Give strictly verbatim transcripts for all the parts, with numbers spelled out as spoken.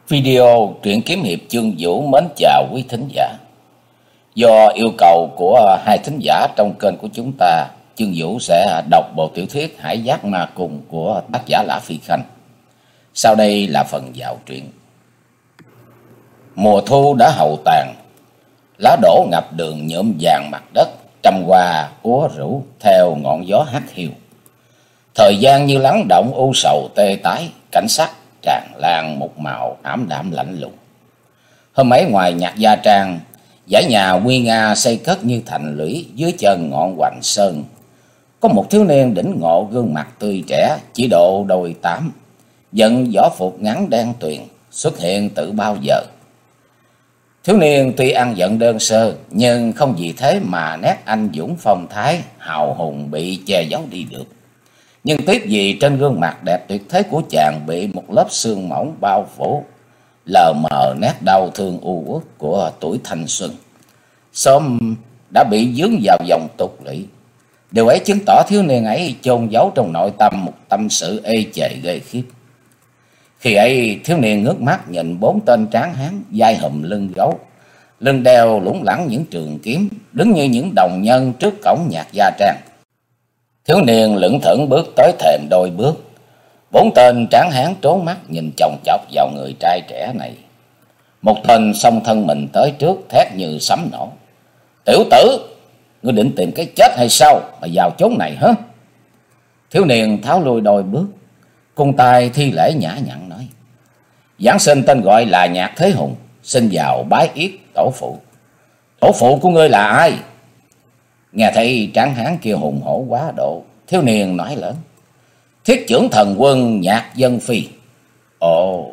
Video truyện kiếm hiệp Chương Vũ mến chào quý thính giả. Do yêu cầu của hai thính giả trong kênh của chúng ta, Chương Vũ sẽ đọc bộ tiểu thuyết Hải Giác Ma Cùng của tác giả Lã Phi Khanh. Sau đây là phần vào truyện. Mùa thu đã hậu tàn, lá đổ ngập đường nhuộm vàng mặt đất, trăm hoa úa rũ theo ngọn gió hắt hiu. Thời gian như lắng động u sầu tê tái, cảnh sắc tràn lan một màu ảm đạm lạnh lùng. Hôm ấy ngoài Nhạc Gia Trang, dãy nhà nguy nga xây cất như thành lũy dưới chân ngọn Hoành Sơn, có một thiếu niên đỉnh ngộ gương mặt tươi trẻ, chỉ độ đôi tám, vận võ phục ngắn đen tuyền, xuất hiện từ bao giờ. Thiếu niên tuy ăn giận đơn sơ, nhưng không vì thế mà nét anh dũng phong thái hào hùng bị che giấu đi được. Nhưng tiếc gì trên gương mặt đẹp tuyệt thế của chàng bị một lớp sương mỏng bao phủ, lờ mờ nét đau thương u uất của tuổi thanh xuân, sớm đã bị dướng vào vòng tục lũy. Điều ấy chứng tỏ thiếu niên ấy chôn giấu trong nội tâm một tâm sự ê chề ghê khiếp. Khi ấy thiếu niên ngước mắt nhìn bốn tên tráng hán vai hùm lưng gấu, lưng đeo lủng lẳng những trường kiếm, đứng như những đồng nhân trước cổng Nhạc Gia Trang. Thiếu niên lững thững bước tới thềm đôi bước. Bốn tên tráng hán trố mắt nhìn chòng chọc vào người trai trẻ này. Một tên xông thân mình tới trước thét như sấm nổ: "Tiểu tử, ngươi định tìm cái chết hay sao mà vào chốn này hả?" Thiếu niên tháo lui đôi bước, cung tay thi lễ nhã nhặn nói: "Giáng sinh tên gọi là Nhạc Thế Hùng, xin vào bái yết tổ phụ." "Tổ phụ của ngươi là ai?" Nghe thấy tráng hán kia hùng hổ quá độ, thiếu niên nói lớn: "Thiết chưởng thần quân Nhạc Dân Phi." Ồ!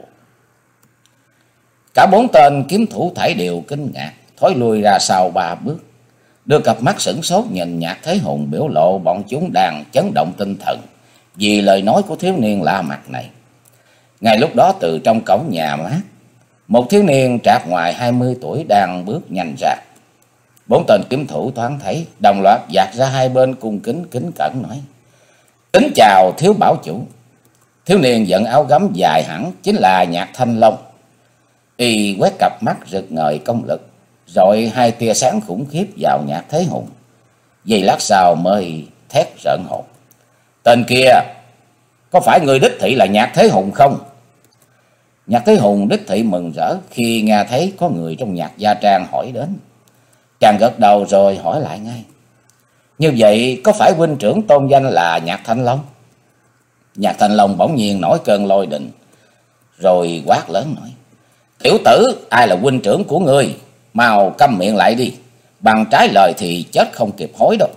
Cả bốn tên kiếm thủ thảy đều kinh ngạc, thối lui ra sau ba bước, đưa cặp mắt sửng sốt nhìn Nhạc Thế Hùng, biểu lộ bọn chúng đang chấn động tinh thần vì lời nói của thiếu niên lạ mặt này. Ngay lúc đó từ trong cổng nhà mát, một thiếu niên trạc ngoài hai mươi tuổi đang bước nhanh ra. Bốn tên kiếm thủ thoáng thấy, đồng loạt dạt ra hai bên cung kính kính cẩn nói: "Kính chào thiếu bảo chủ." Thiếu niên dẫn áo gấm dài hẳn chính là Nhạc Thanh Long. Y quét cặp mắt rực ngời công lực, rồi hai tia sáng khủng khiếp vào Nhạc Thế Hùng. Giây lát sau mới thét rợn hồn: "Tên kia, có phải người đích thị là Nhạc Thế Hùng không?" Nhạc Thế Hùng đích thị mừng rỡ khi nghe thấy có người trong Nhạc Gia Trang hỏi đến. Chàng gật đầu rồi hỏi lại ngay: "Như vậy có phải huynh trưởng tôn danh là Nhạc Thanh Long?" Nhạc Thanh Long bỗng nhiên nổi cơn lôi đình, rồi quát lớn nói: "Tiểu tử, ai là huynh trưởng của ngươi? Mau câm miệng lại đi, bằng trái lời thì chết không kịp hối đâu."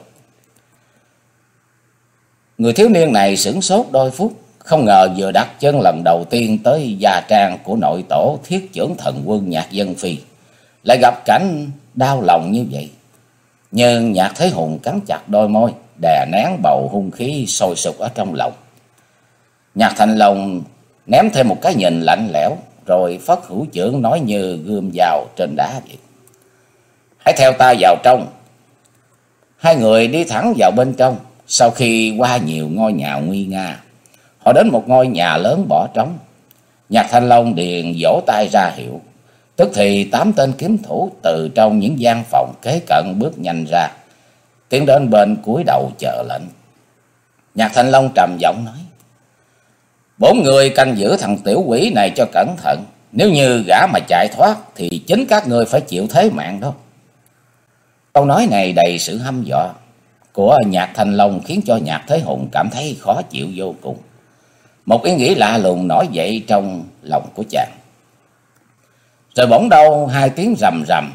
Người thiếu niên này sửng sốt đôi phút, không ngờ vừa đặt chân lần đầu tiên tới gia trang của nội tổ Thiết chưởng thần quân Nhạc Dân Phi lại gặp cảnh đau lòng như vậy. Nhưng Nhạc Thế Hùng cắn chặt đôi môi, đè nén bầu hung khí sôi sục ở trong lòng. Nhạc Thanh Long ném thêm một cái nhìn lạnh lẽo, rồi phất hữu chưởng nói như gươm dao trên đá vậy: "Hãy theo ta vào trong." Hai người đi thẳng vào bên trong. Sau khi qua nhiều ngôi nhà nguy nga, họ đến một ngôi nhà lớn bỏ trống. Nhạc Thanh Long điền vỗ tay ra hiệu, tức thì tám tên kiếm thủ từ trong những gian phòng kế cận bước nhanh ra, tiến đến bên cúi đầu chờ lệnh. Nhạc Thanh Long trầm giọng nói: "Bốn người canh giữ thằng tiểu quỷ này cho cẩn thận, nếu như gã mà chạy thoát thì chính các ngươi phải chịu thế mạng đó." Câu nói này đầy sự hăm dọa của Nhạc Thanh Long khiến cho Nhạc Thế Hùng cảm thấy khó chịu vô cùng. Một ý nghĩ lạ lùng nổi dậy trong lòng của chàng. Rồi bỗng đâu hai tiếng rầm rầm,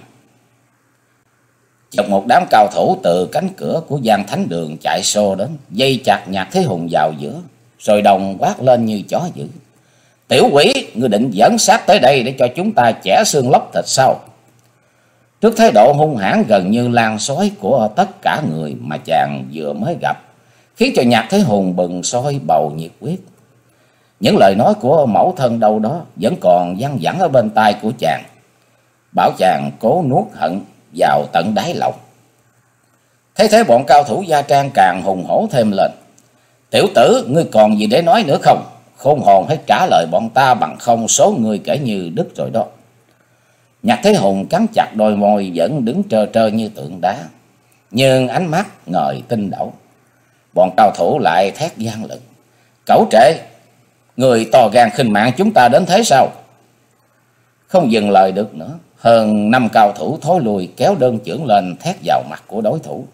chợt một đám cao thủ từ cánh cửa của gian thánh đường chạy xô đến, dây chặt Nhạc Thế Hùng vào giữa, rồi đồng quát lên như chó dữ: "Tiểu quỷ, ngươi định dẫn sát tới đây để cho chúng ta chẻ xương lóc thịt sao?" Trước thái độ hung hãn gần như lan sói của tất cả người mà chàng vừa mới gặp, khiến cho Nhạc Thế Hùng bừng sôi bầu nhiệt huyết. Những lời nói của mẫu thân đâu đó vẫn còn văng vẳng ở bên tai của chàng, bảo chàng cố nuốt hận vào tận đáy lòng. Thấy thế bọn cao thủ gia trang càng hùng hổ thêm lên: "Tiểu tử, ngươi còn gì để nói nữa không? khôn hồn hãy trả lời bọn ta, bằng không số người kể như đứt rồi đó. Nhạc Thế Hùng cắn chặt đôi môi, vẫn đứng trơ trơ như tượng đá, nhưng ánh mắt ngời tinh đậu. Bọn cao thủ lại thét gian lừng: Cẩu trệ, người to gan khinh mạng chúng ta đến thế sao? Không dừng lời được nữa, hơn năm cao thủ thối lui, kéo đơn chưởng lên thét vào mặt của đối thủ: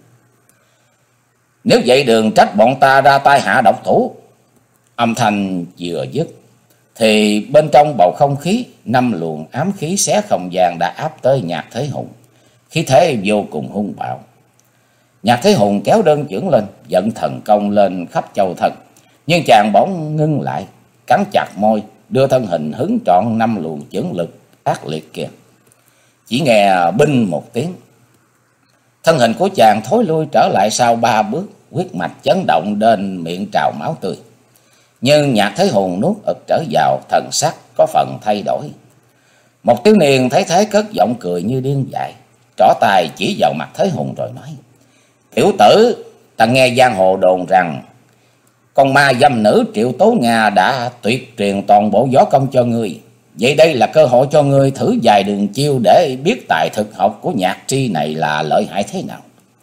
Nếu vậy đừng trách bọn ta ra tay hạ độc thủ. Âm thanh vừa dứt thì bên trong bầu không khí, năm luồng ám khí xé không gian đã áp tới Nhạc Thế Hùng, khí thế vô cùng hung bạo. Nhạc Thế Hùng kéo đơn chưởng lên, vận thần công lên khắp châu thân, nhưng chàng bỗng ngưng lại, cắn chặt môi, đưa thân hình hứng trọn năm luồng chưởng lực ác liệt kia. Chỉ nghe binh một tiếng, thân hình của chàng thối lui trở lại sau ba bước, huyết mạch chấn động đến miệng trào máu tươi. Nhưng Nhạc Thế Hùng nuốt ực trở vào, thần sắc có phần thay đổi. Một thiếu niên thấy thế cất giọng cười như điên dại, trỏ tay chỉ vào mặt Thế Hùng rồi nói: Tiểu tử, ta nghe giang hồ đồn rằng con ma dâm nữ Triệu Tố Nga đã tuyệt truyền toàn bộ võ công cho ngươi. Vậy đây là cơ hội cho ngươi thử vài đường chiêu để biết tài thực học của Nhạc Tri này là lợi hại thế nào.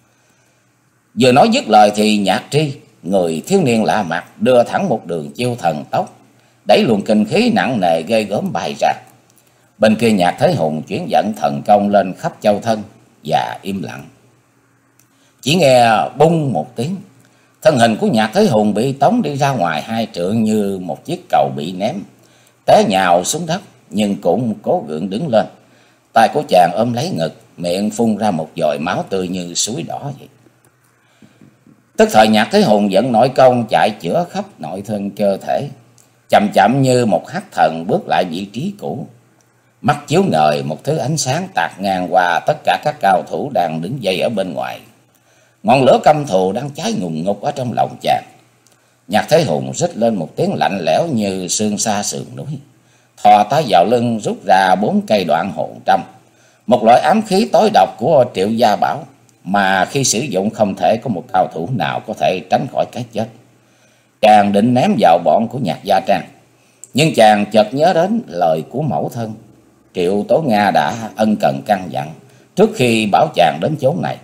Vừa nói dứt lời thì Nhạc Tri, người thiếu niên lạ mặt, đưa thẳng một đường chiêu thần tốc, đẩy luồng kinh khí nặng nề ghê gớm bay ra. Bên kia Nhạc Thế Hùng chuyển vận thần công lên khắp châu thân và im lặng. Chỉ nghe bung một tiếng, thân hình của Nhạc Thế Hùng bị tống đi ra ngoài hai trượng như một chiếc cầu bị ném, té nhào xuống đất, nhưng cũng cố gượng đứng lên. Tay của chàng ôm lấy ngực, miệng phun ra một dòi máu tươi như suối đỏ vậy. Tức thời Nhạc Thế Hùng dẫn nội công chạy chữa khắp nội thân cơ thể, chậm chậm như một hắc thần bước lại vị trí cũ. Mắt chiếu ngời một thứ ánh sáng tạt ngang qua tất cả các cao thủ đang đứng dây ở bên ngoài. Ngọn lửa căm thù đang cháy ngùn ngụt ở trong lòng chàng. Nhạc Thế Hùng rít lên một tiếng lạnh lẽo như sương sa sườn núi, thò tay vào lưng rút ra bốn cây đoạn hồn trăm, một loại ám khí tối độc của Triệu Gia Bảo mà khi sử dụng không thể có một cao thủ nào có thể tránh khỏi cái chết. Chàng định ném vào bọn của Nhạc Gia Trang, nhưng chàng chợt nhớ đến lời của mẫu thân Triệu Tố Nga đã ân cần căn dặn trước khi bảo chàng đến chốn này: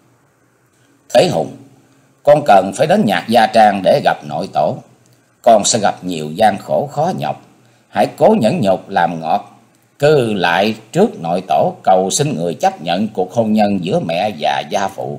Thế Hùng, con cần phải đến Nhạc Gia Trang để gặp nội tổ. Con sẽ gặp nhiều gian khổ khó nhọc, hãy cố nhẫn nhục làm ngọt, cứ lại trước nội tổ cầu xin người chấp nhận cuộc hôn nhân giữa mẹ và gia phụ.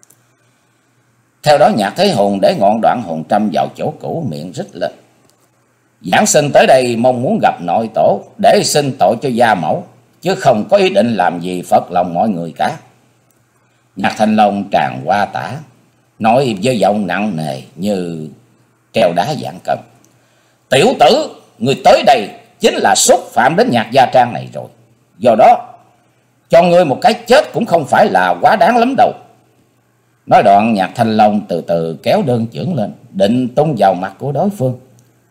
Theo đó Nhạc Thế Hùng để ngọn đoạn hồn trăm vào chỗ cũ, miệng rít lên: Giảng sinh tới đây mong muốn gặp nội tổ để xin tội cho gia mẫu, chứ không có ý định làm gì phật lòng mọi người cả. Nhạc Thanh Long tràn qua tả, nói với giọng nặng nề như treo đá dạng cần: Tiểu tử, người tới đây chính là xúc phạm đến Nhạc Gia Trang này rồi. Do đó cho ngươi một cái chết cũng không phải là quá đáng lắm đâu. Nói đoạn Nhạc Thanh Long từ từ kéo đơn chưởng lên, định tung vào mặt của đối phương.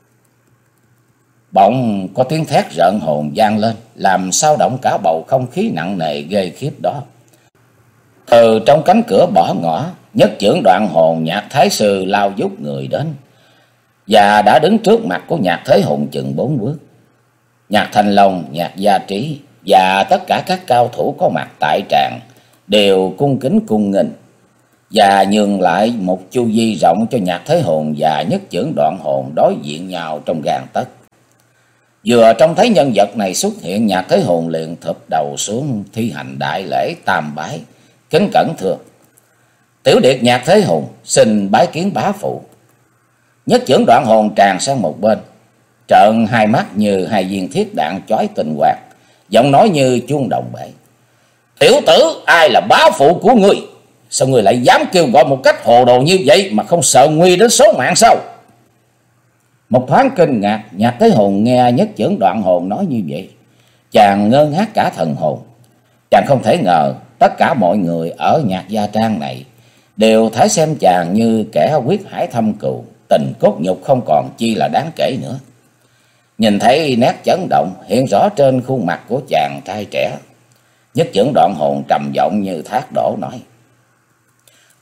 Bỗng có tiếng thét rợn hồn vang lên, làm sao động cả bầu không khí nặng nề ghê khiếp đó. Từ trong cánh cửa bỏ ngõ, nhất chưởng đoạn hồn Nhạc Thái Sư lao vút người đến, và đã đứng trước mặt của Nhạc Thế Hùng chừng bốn bước. Nhạc Thanh Long, Nhạc Gia Trí và tất cả các cao thủ có mặt tại tràng đều cung kính cung nghênh và nhường lại một chu vi rộng cho Nhạc Thế Hùng và nhất chưởng đoạn hồn đối diện nhau trong gang tấc. Vừa trông thấy nhân vật này xuất hiện, Nhạc Thế Hùng liền thụp đầu xuống thi hành đại lễ tam bái, kính cẩn thưa: Tiểu điệt Nhạc Thế Hùng xin bái kiến bá phụ. Nhất chưởng đoạn hồn tràn sang một bên, trợn hai mắt như hai viên thiết đạn chói tinh quang, giọng nói như chuông đồng bể: Tiểu tử, ai là bá phụ của ngươi? Sao ngươi lại dám kêu gọi một cách hồ đồ như vậy mà không sợ nguy đến số mạng sao? Một thoáng kinh ngạc, Nhạc Thế Hùng nghe nhất chưởng đoạn hồn nói như vậy, chàng ngơ ngác cả thần hồn. Chàng không thể ngờ tất cả mọi người ở Nhạc Gia Trang này đều thấy xem chàng như kẻ quyết hải thâm cừu, tình cốt nhục không còn chi là đáng kể nữa. Nhìn thấy nét chấn động hiện rõ trên khuôn mặt của chàng trai trẻ, nhất chưởng đoạn hồn trầm giọng như thác đổ nói: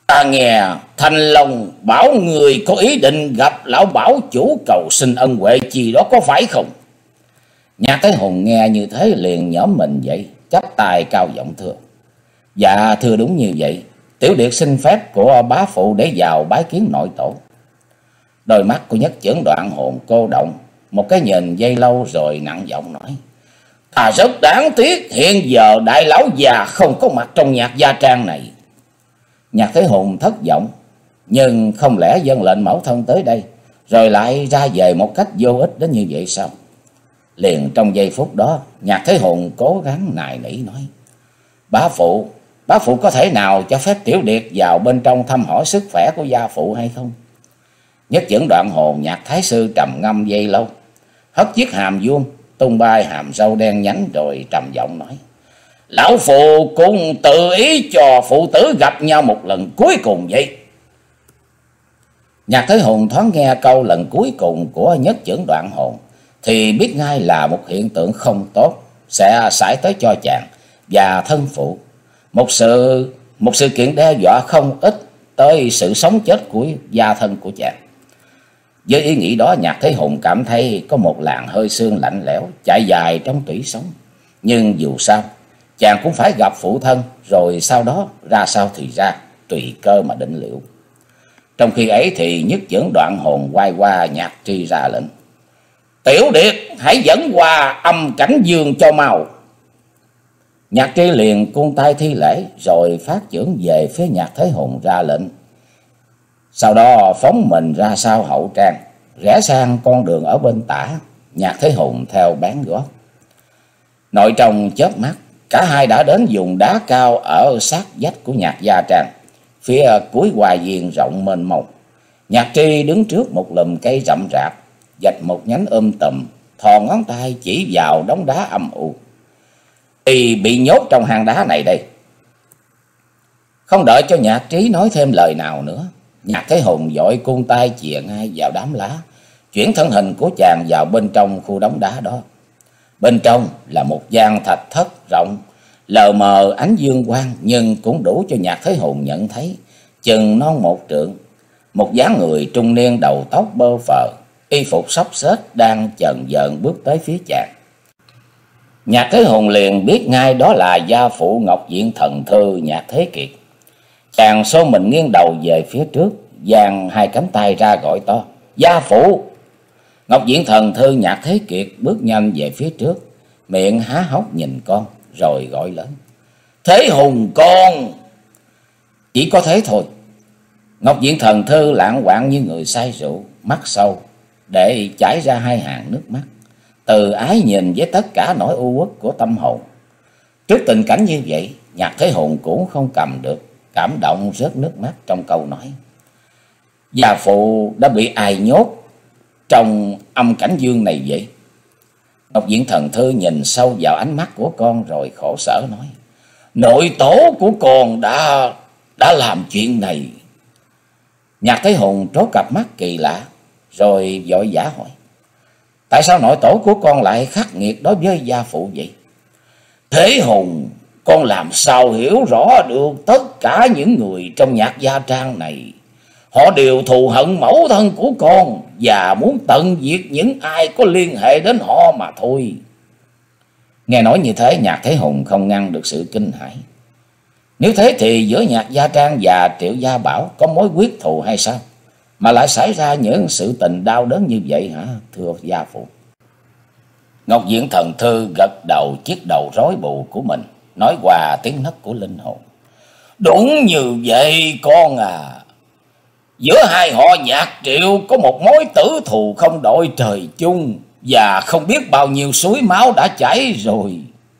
Ta nghe Thanh Long bảo người có ý định gặp lão bảo chủ cầu xin ân huệ chi đó, có phải không? Nhạc Thế Hùng nghe như thế liền nhõm mình dậy, chắp tay cao giọng thưa: Dạ thưa đúng như vậy, Tiểu Điệt xin phép của bá phụ để vào bái kiến nội tổ. Đôi mắt của Nhất Chưởng Đoạn Hồn cô động một cái nhìn giây lâu rồi nặng giọng nói: À rất đáng tiếc hiện giờ đại lão già không có mặt trong nhạc gia trang này. Nhạc Thế Hùng thất vọng, nhưng không lẽ dân lệnh mẫu thân tới đây rồi lại ra về một cách vô ích đến như vậy sao? Liền trong giây phút đó, Nhạc Thế Hùng cố gắng nài nỉ nói: Bá phụ, bá phụ có thể nào cho phép Tiểu Điệt vào bên trong thăm hỏi sức khỏe của gia phụ hay không? Nhất Chưởng Đoạn Hồn Nhạc Thái sư trầm ngâm giây lâu, hất chiếc hàm vuông tung bay hàm râu đen nhánh rồi trầm giọng nói: Lão phụ cũng tự ý cho phụ tử gặp nhau một lần cuối cùng vậy. Nhạc Thế Hùng thoáng nghe câu lần cuối cùng của Nhất Chưởng Đoạn Hồn thì biết ngay là một hiện tượng không tốt sẽ xảy tới cho chàng và thân phụ, một sự một sự kiện đe dọa không ít tới sự sống chết của gia thân của chàng. Với ý nghĩ đó, Nhạc Thế Hùng cảm thấy có một làn hơi sương lạnh lẽo chạy dài trong tủy sống. Nhưng dù sao chàng cũng phải gặp phụ thân, rồi sau đó ra sao thì ra, tùy cơ mà định liệu. Trong khi ấy thì Nhất Chưởng Đoạn Hồn quay qua Nhạc Tri ra lệnh: Tiểu Điệt hãy dẫn qua Âm Cảnh Dương cho mau. Nhạc Tri liền cung tay thi lễ rồi phát chưởng về phía Nhạc Thế Hùng ra lệnh. Sau đó phóng mình ra sau hậu trang, rẽ sang con đường ở bên tả. Nhạc Thế Hùng theo bám gót. Nội trong chớp mắt, cả hai đã đến vùng đá cao ở sát vách của Nhạc gia trang, phía cuối hoa viên rộng mênh mông. Nhạc Tri đứng trước một lùm cây rậm rạp, vạch một nhánh um tùm, thò ngón tay chỉ vào đống đá âm u. Y bị nhốt trong hang đá này đây. Không đợi cho Nhạc Trí nói thêm lời nào nữa, Nhạc Thế Hùng vội cung tay chìa ngay vào đám lá, chuyển thân hình của chàng vào bên trong khu đống đá đó. Bên trong là một gian thạch thất rộng, lờ mờ ánh dương quang, nhưng cũng đủ cho Nhạc Thế Hùng nhận thấy chừng non một trượng, một dáng người trung niên đầu tóc bơ phờ, y phục xốc xếch đang chần dần bước tới phía chàng. Nhạc Thế Hùng liền biết ngay đó là gia phụ Ngọc Diện Thần Thư Nhạc Thế Kiệt. Chàng xô mình nghiêng đầu về phía trước, dang hai cánh tay ra gọi to: Gia phụ! Ngọc Diện Thần Thư Nhạc Thế Kiệt bước nhanh về phía trước, miệng há hốc nhìn con rồi gọi lớn: Thế Hùng con! Chỉ có thế thôi. Ngọc Diện Thần Thư lạng quạng như người say rượu, mắt sâu để chảy ra hai hàng nước mắt, từ ái nhìn với tất cả nỗi u uất của tâm hồn. Trước tình cảnh như vậy, Nhạc Thế Hùng cũng không cầm được, cảm động rớt nước mắt trong câu nói: Gia phụ đã bị ai nhốt trong Âm Cảnh Dương này vậy? Ngọc Diện Thần Thư nhìn sâu vào ánh mắt của con rồi khổ sở nói: Nội tổ của con đã đã làm chuyện này. Nhạc Thế Hùng trố cặp mắt kỳ lạ rồi vội vã hỏi: Tại sao nội tổ của con lại khắc nghiệt đối với gia phụ vậy? Thế Hùng, con làm sao hiểu rõ được tất cả những người trong Nhạc gia trang này? Họ đều thù hận mẫu thân của con và muốn tận diệt những ai có liên hệ đến họ mà thôi. Nghe nói như thế, Nhạc Thế Hùng không ngăn được sự kinh hãi. Nếu thế thì giữa Nhạc gia trang và Triệu Gia Bảo có mối quyết thù hay sao, mà lại xảy ra những sự tình đau đớn như vậy hả, thưa gia phụ? Ngọc Diện Thần Thư gật đầu chiếc đầu rối bù của mình, nói qua tiếng nấc của linh hồn: Đúng như vậy con à. Giữa hai họ Nhạc Triệu có một mối tử thù không đội trời chung, và không biết bao nhiêu suối máu đã chảy rồi.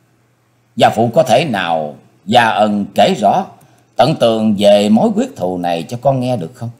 Gia phụ có thể nào gia ân kể rõ tận tường về mối quyết thù này cho con nghe được không?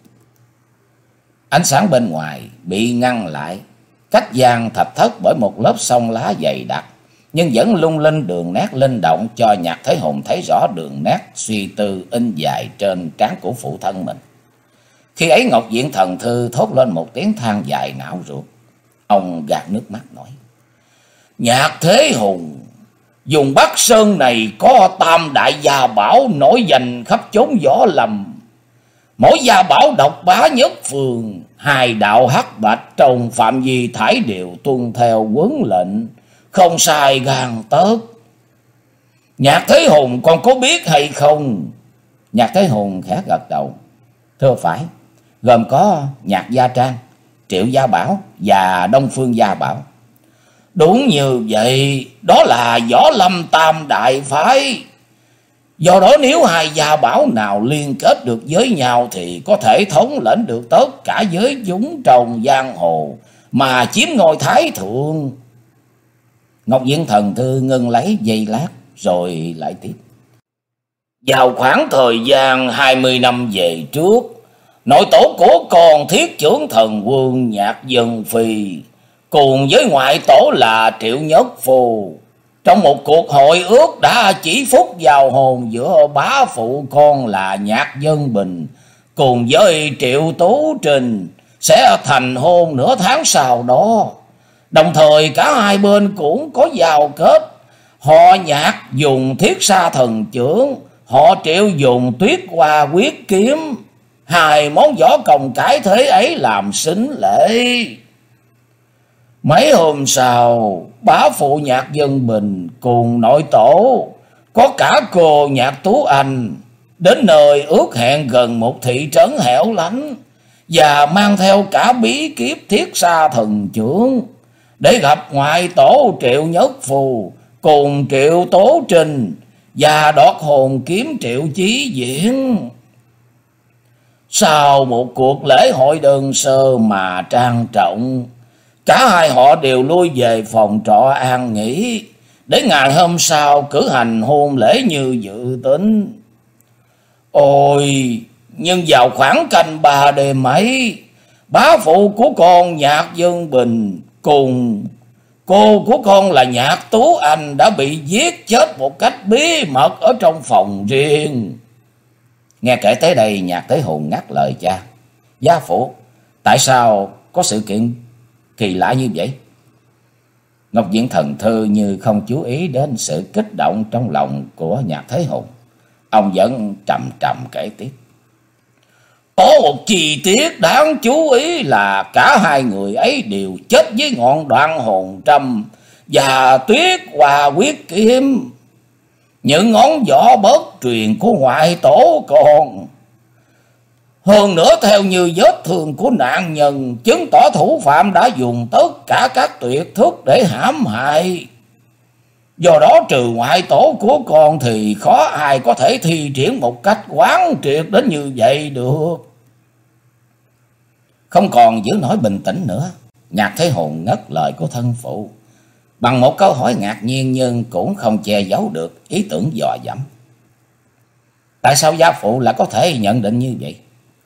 Ánh sáng bên ngoài bị ngăn lại, cách gian thạch thất bởi một lớp sông lá dày đặc, nhưng vẫn lung linh đường nét linh động cho Nhạc Thế Hùng thấy rõ đường nét suy tư in dài trên trán của phụ thân mình. Khi ấy Ngọc Diện Thần Thư thốt lên một tiếng than dài não ruột. Ông gạt nước mắt nói: Nhạc Thế Hùng, vùng Bắc Sơn này có tam đại gia bảo nổi danh khắp chốn võ lâm. Mỗi gia bảo độc bá nhất phường, hai đạo hắc bạch trong phạm vi thải đều tuân theo huấn lệnh, không sai gan tớt. Nhạc Thế Hùng con có biết hay không? Nhạc Thế Hùng khẽ gật đầu. Thưa phải, gồm có Nhạc Gia Trang, Triệu Gia Bảo và Đông Phương Gia Bảo. Đúng như vậy, đó là Võ Lâm Tam Đại Phái. Do đó nếu hai gia bảo nào liên kết được với nhau thì có thể thống lĩnh được tất cả giới chúng trong giang hồ mà chiếm ngôi thái thượng. Ngọc Diện Thần Thư ngưng lấy giây lát rồi lại tiếp. Vào khoảng thời gian hai mươi năm về trước, nội tổ của con Thiết Chưởng Thần Quân Nhạc Dân Phi cùng với ngoại tổ là Triệu Nhất Phù trong một cuộc hội ước đã chỉ phút vào hồn giữa bá phụ con là Nhạc Dân Bình cùng với Triệu Tú Trình sẽ thành hôn nửa tháng sau đó. Đồng thời cả hai bên cũng có giao kết, họ Nhạc dùng Thiết Sa Thần Chưởng, họ Triệu dùng Tuyết Hoa Quyết Kiếm, hai món võ công cái thế ấy làm sính lễ. Mấy hôm sau, bá phụ Nhạc Dân Bình cùng nội tổ có cả cô Nhạc Tú Anh đến nơi ước hẹn gần một thị trấn hẻo lánh và mang theo cả bí kíp Thiết Sa Thần Chưởng để gặp ngoại tổ Triệu Nhất Phù cùng Triệu Tố Trình và đoạt hồn kiếm Triệu Chí Diễn. Sau một cuộc lễ hội đơn sơ mà trang trọng, cả hai họ đều lui về phòng trọ an nghỉ để ngày hôm sau cử hành hôn lễ như dự tính. Ôi, nhưng vào khoảng canh ba đêm ấy, bá phụ của con Nhạc Dân Bình cùng cô của con là Nhạc Tú Anh đã bị giết chết một cách bí mật ở trong phòng riêng. Nghe kể tới đây, Nhạc Thế Hùng ngắt lời cha. Gia phụ, tại sao có sự kiện kỳ lạ như vậy? Ngọc Diện Thần Thư như không chú ý đến sự kích động trong lòng của Nhạc Thế Hùng. Ông vẫn trầm trầm kể tiếp. Có một chi tiết đáng chú ý là cả hai người ấy đều chết với ngọn đoạn hồn trâm và Tuyết Hoa Quyết Kiếm, những ngón võ bất truyền của ngoại tổ con. Hơn nữa, theo như vết thương của nạn nhân chứng tỏ thủ phạm đã dùng tất cả các tuyệt thức để hãm hại. Do đó trừ ngoại tổ của con thì khó ai có thể thi triển một cách quán triệt đến như vậy được. Không còn giữ nổi bình tĩnh nữa, Nhạc Thế Hùng ngắt lời của thân phụ bằng một câu hỏi ngạc nhiên nhưng cũng không che giấu được ý tưởng dò dẫm. Tại sao gia phụ lại có thể nhận định như vậy?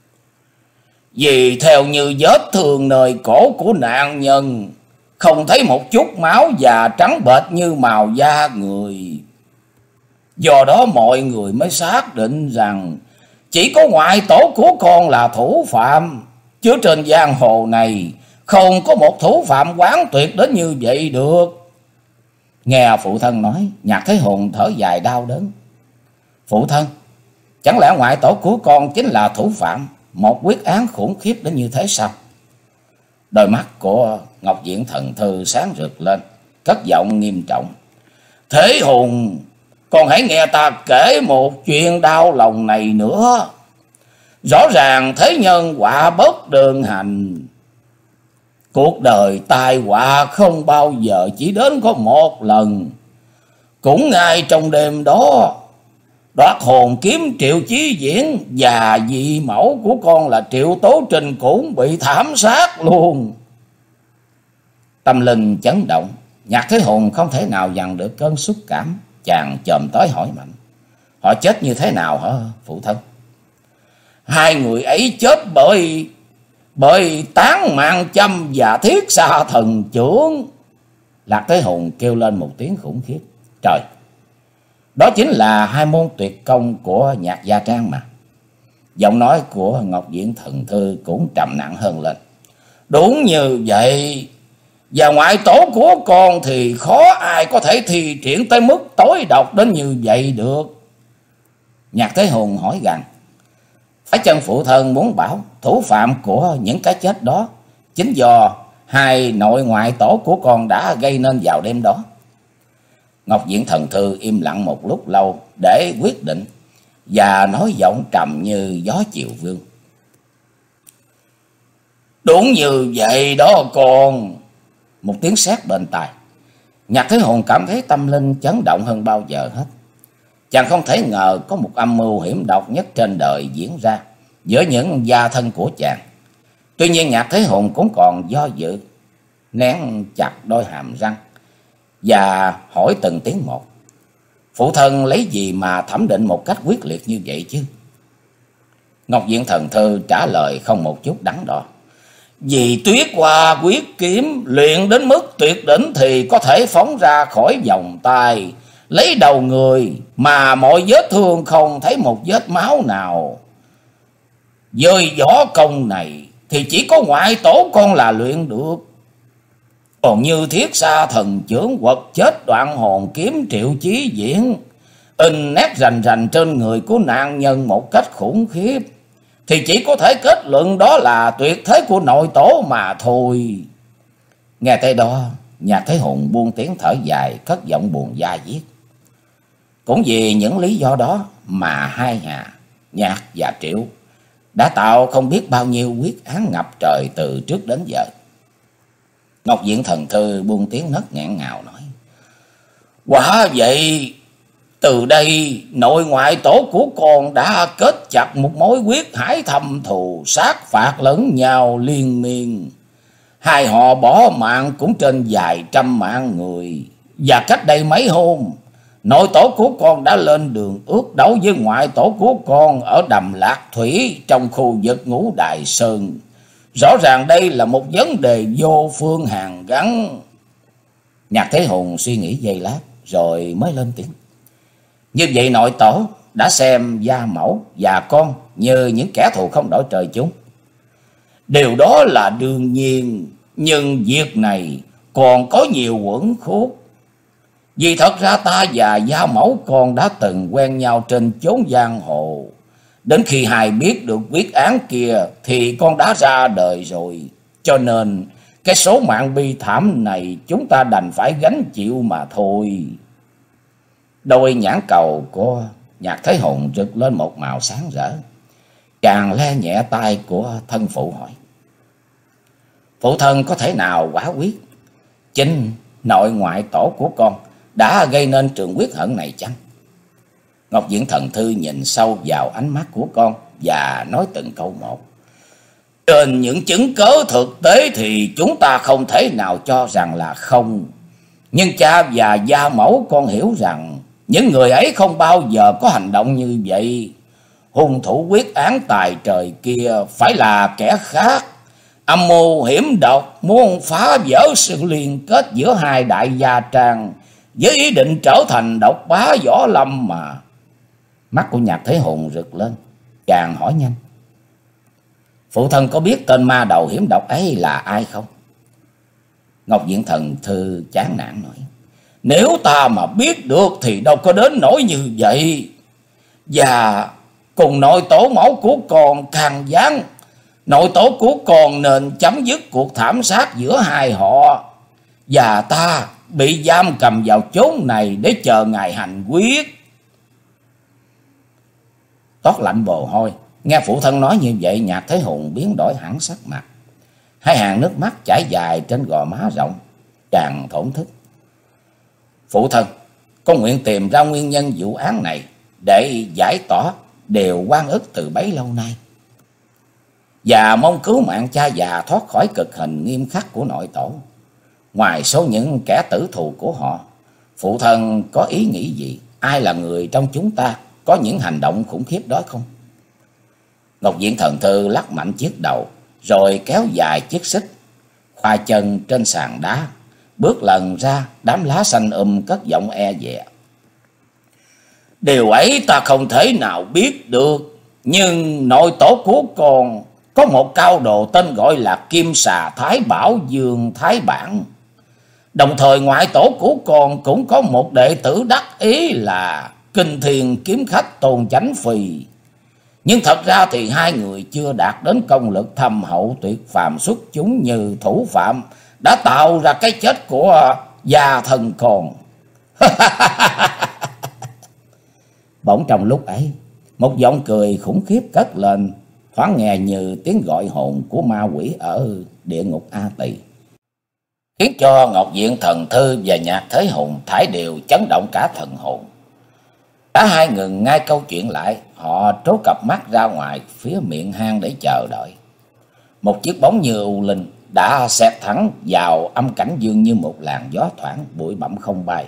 Vì theo như vết thương nơi cổ của nạn nhân không thấy một chút máu và trắng bệch như màu da người. Do đó mọi người mới xác định rằng chỉ có ngoại tổ của con là thủ phạm, chứ trên giang hồ này không có một thủ phạm quán tuyệt đến như vậy được. Nghe phụ thân nói, Nhạc Thế Hùng thở dài đau đớn. Phụ thân, chẳng lẽ ngoại tổ của con chính là thủ phạm một quyết án khủng khiếp đến như thế sao? Đôi mắt của Ngọc Diện Thần Thư sáng rực lên, cất giọng nghiêm trọng. Thế Hùng, con hãy nghe ta kể một chuyện đau lòng này nữa. Rõ ràng thế nhân quả bất đơn hành. Cuộc đời tai họa không bao giờ chỉ đến có một lần. Cũng ngay trong đêm đó, đoạt hồn kiếm Triệu Chí Diễn và dị mẫu của con là Triệu Tố Trình cũng bị thảm sát luôn. Tâm linh chấn động, Nhạc Thế Hùng không thể nào dằn được cơn xúc cảm. Chàng chồm tới hỏi mạnh. Họ chết như thế nào hả phụ thân? Hai người ấy chết bởi bởi tán mạng châm và Thiết Sa Thần Chưởng. Lạc Thế Hùng kêu lên một tiếng khủng khiếp. Trời, đó chính là hai môn tuyệt công của Nhạc Gia Trang mà. Giọng nói của Ngọc Diện Thần Thư cũng trầm nặng hơn lên. Đúng như vậy. Và ngoại tổ của con thì khó ai có thể thi triển tới mức tối độc đến như vậy được. Nhạc Thế Hùng hỏi rằng. Phải chăng phụ thân muốn bảo thủ phạm của những cái chết đó chính do hai nội ngoại tổ của con đã gây nên vào đêm đó? Ngọc Viễn Thần Thư im lặng một lúc lâu để quyết định, và nói giọng trầm như gió chiều vương. Đúng như vậy đó con. Một tiếng sét bên tai. Nhạc Thế Hùng cảm thấy tâm linh chấn động hơn bao giờ hết. Chàng không thể ngờ có một âm mưu hiểm độc nhất trên đời diễn ra giữa những gia thân của chàng. Tuy nhiên Nhạc Thế Hùng cũng còn do dự, nén chặt đôi hàm răng và hỏi từng tiếng một. Phụ thân lấy gì mà thẩm định một cách quyết liệt như vậy chứ? Ngọc Viễn Thần Thư trả lời không một chút đắn đo. Vì Tuyết Hoa quyết kiếm luyện đến mức tuyệt đỉnh thì có thể phóng ra khỏi vòng tay, lấy đầu người mà mọi vết thương không thấy một vết máu nào. Với võ công này thì chỉ có ngoại tổ con là luyện được. Còn như Thiết Xa Thần Chưởng quật chết đoạn hồn kiếm Triệu Chí Diễn, in nét rành rành trên người của nạn nhân một cách khủng khiếp, thì chỉ có thể kết luận đó là tuyệt thế của nội tổ mà thôi. Nghe tới đó, Nhạc Thế Hùng buông tiếng thở dài, cất giọng buồn da diết. Cũng vì những lý do đó mà hai nhà, Nhạc và Triệu, đã tạo không biết bao nhiêu quyết án ngập trời từ trước đến giờ. Ngọc Viễn Thần Thư buông tiếng nấc nghẹn ngào nói. Quả vậy, từ đây nội ngoại tổ của con đã kết chặt một mối quyết hải thâm thù, sát phạt lẫn nhau liên miên. Hai họ bỏ mạng cũng trên vài trăm mạng người. Và cách đây mấy hôm, nội tổ của con đã lên đường ước đấu với ngoại tổ của con ở Đầm Lạc Thủy trong khu vực Ngũ Đài Sơn. Rõ ràng đây là một vấn đề vô phương hàn gắn. Nhạc Thế Hùng suy nghĩ giây lát rồi mới lên tiếng. Như vậy nội tổ đã xem gia mẫu và con như những kẻ thù không đổi trời chung. Điều đó là đương nhiên, nhưng việc này còn có nhiều uẩn khúc. Vì thật ra ta và gia mẫu con đã từng quen nhau trên chốn giang hồ. Đến khi hai biết được quyết án kia thì con đã ra đời rồi. Cho nên cái số mạng bi thảm này chúng ta đành phải gánh chịu mà thôi. Đôi nhãn cầu của Nhạc Thế Hùng rực lên một màu sáng rỡ. Chàng le nhẹ tay của thân phụ hỏi. Phụ thân có thể nào quả quyết chính nội ngoại tổ của con đã gây nên trường quyết hận này chăng? Ngọc Viễn Thần Thư nhìn sâu vào ánh mắt của con và nói từng câu một. Trên những chứng cớ thực tế thì chúng ta không thể nào cho rằng là không. Nhưng cha và gia mẫu con hiểu rằng những người ấy không bao giờ có hành động như vậy. Hung thủ quyết án tài trời kia phải là kẻ khác, âm mưu hiểm độc, muốn phá vỡ sự liên kết giữa hai đại gia trang với ý định trở thành độc bá võ lâm mà. Mắt của Nhạc Thế Hùng rực lên, chàng hỏi nhanh. Phụ thân có biết tên ma đầu hiểm độc ấy là ai không? Ngọc Viễn Thần Thư chán nản nói. Nếu ta mà biết được thì đâu có đến nỗi như vậy. Và cùng nội tổ mẫu của con càng gián, nội tổ của con nên chấm dứt cuộc thảm sát giữa hai họ. Và ta bị giam cầm vào chốn này để chờ ngày hành quyết. Toát lạnh mồ hôi, nghe phụ thân nói như vậy, Nhạc Thế Hùng biến đổi hẳn sắc mặt. Hai hàng nước mắt chảy dài trên gò má rộng. Chàng thổn thức. Phụ thân, con nguyện tìm ra nguyên nhân vụ án này để giải tỏa điều oan ức từ bấy lâu nay, và mong cứu mạng cha già thoát khỏi cực hình nghiêm khắc của nội tổ. Ngoài số những kẻ tử thù của họ, phụ thân có ý nghĩ gì? Ai là người trong chúng ta có những hành động khủng khiếp đó không? Ngọc Viễn Thần Thư lắc mạnh chiếc đầu, rồi kéo dài chiếc xích, khoa chân trên sàn đá, bước lần ra đám lá xanh um, cất giọng e dè. Điều ấy ta không thể nào biết được, nhưng nội tổ của con có một cao đồ tên gọi là Kim Xà Thái Bảo Dương Thái Bản. Đồng thời ngoại tổ của con cũng có một đệ tử đắc ý là Kinh Thiên Kiếm Khách Tôn Chánh Phi. Nhưng thật ra thì hai người chưa đạt đến công lực thâm hậu tuyệt phàm xuất chúng như thủ phạm đã tạo ra cái chết của gia thần còn. Bỗng trong lúc ấy, một giọng cười khủng khiếp cất lên, thoáng nghe như tiếng gọi hồn của ma quỷ ở địa ngục A Tỳ, khiến cho Ngọc Diện Thần Thư và Nhạc Thế Hùng thải đều chấn động cả thần hồn. Cả hai ngừng ngay câu chuyện lại, họ trố cặp mắt ra ngoài phía miệng hang để chờ đợi. Một chiếc bóng như u linh đã xẹt thẳng vào âm cảnh dương như một làn gió thoảng, bụi bặm không bay.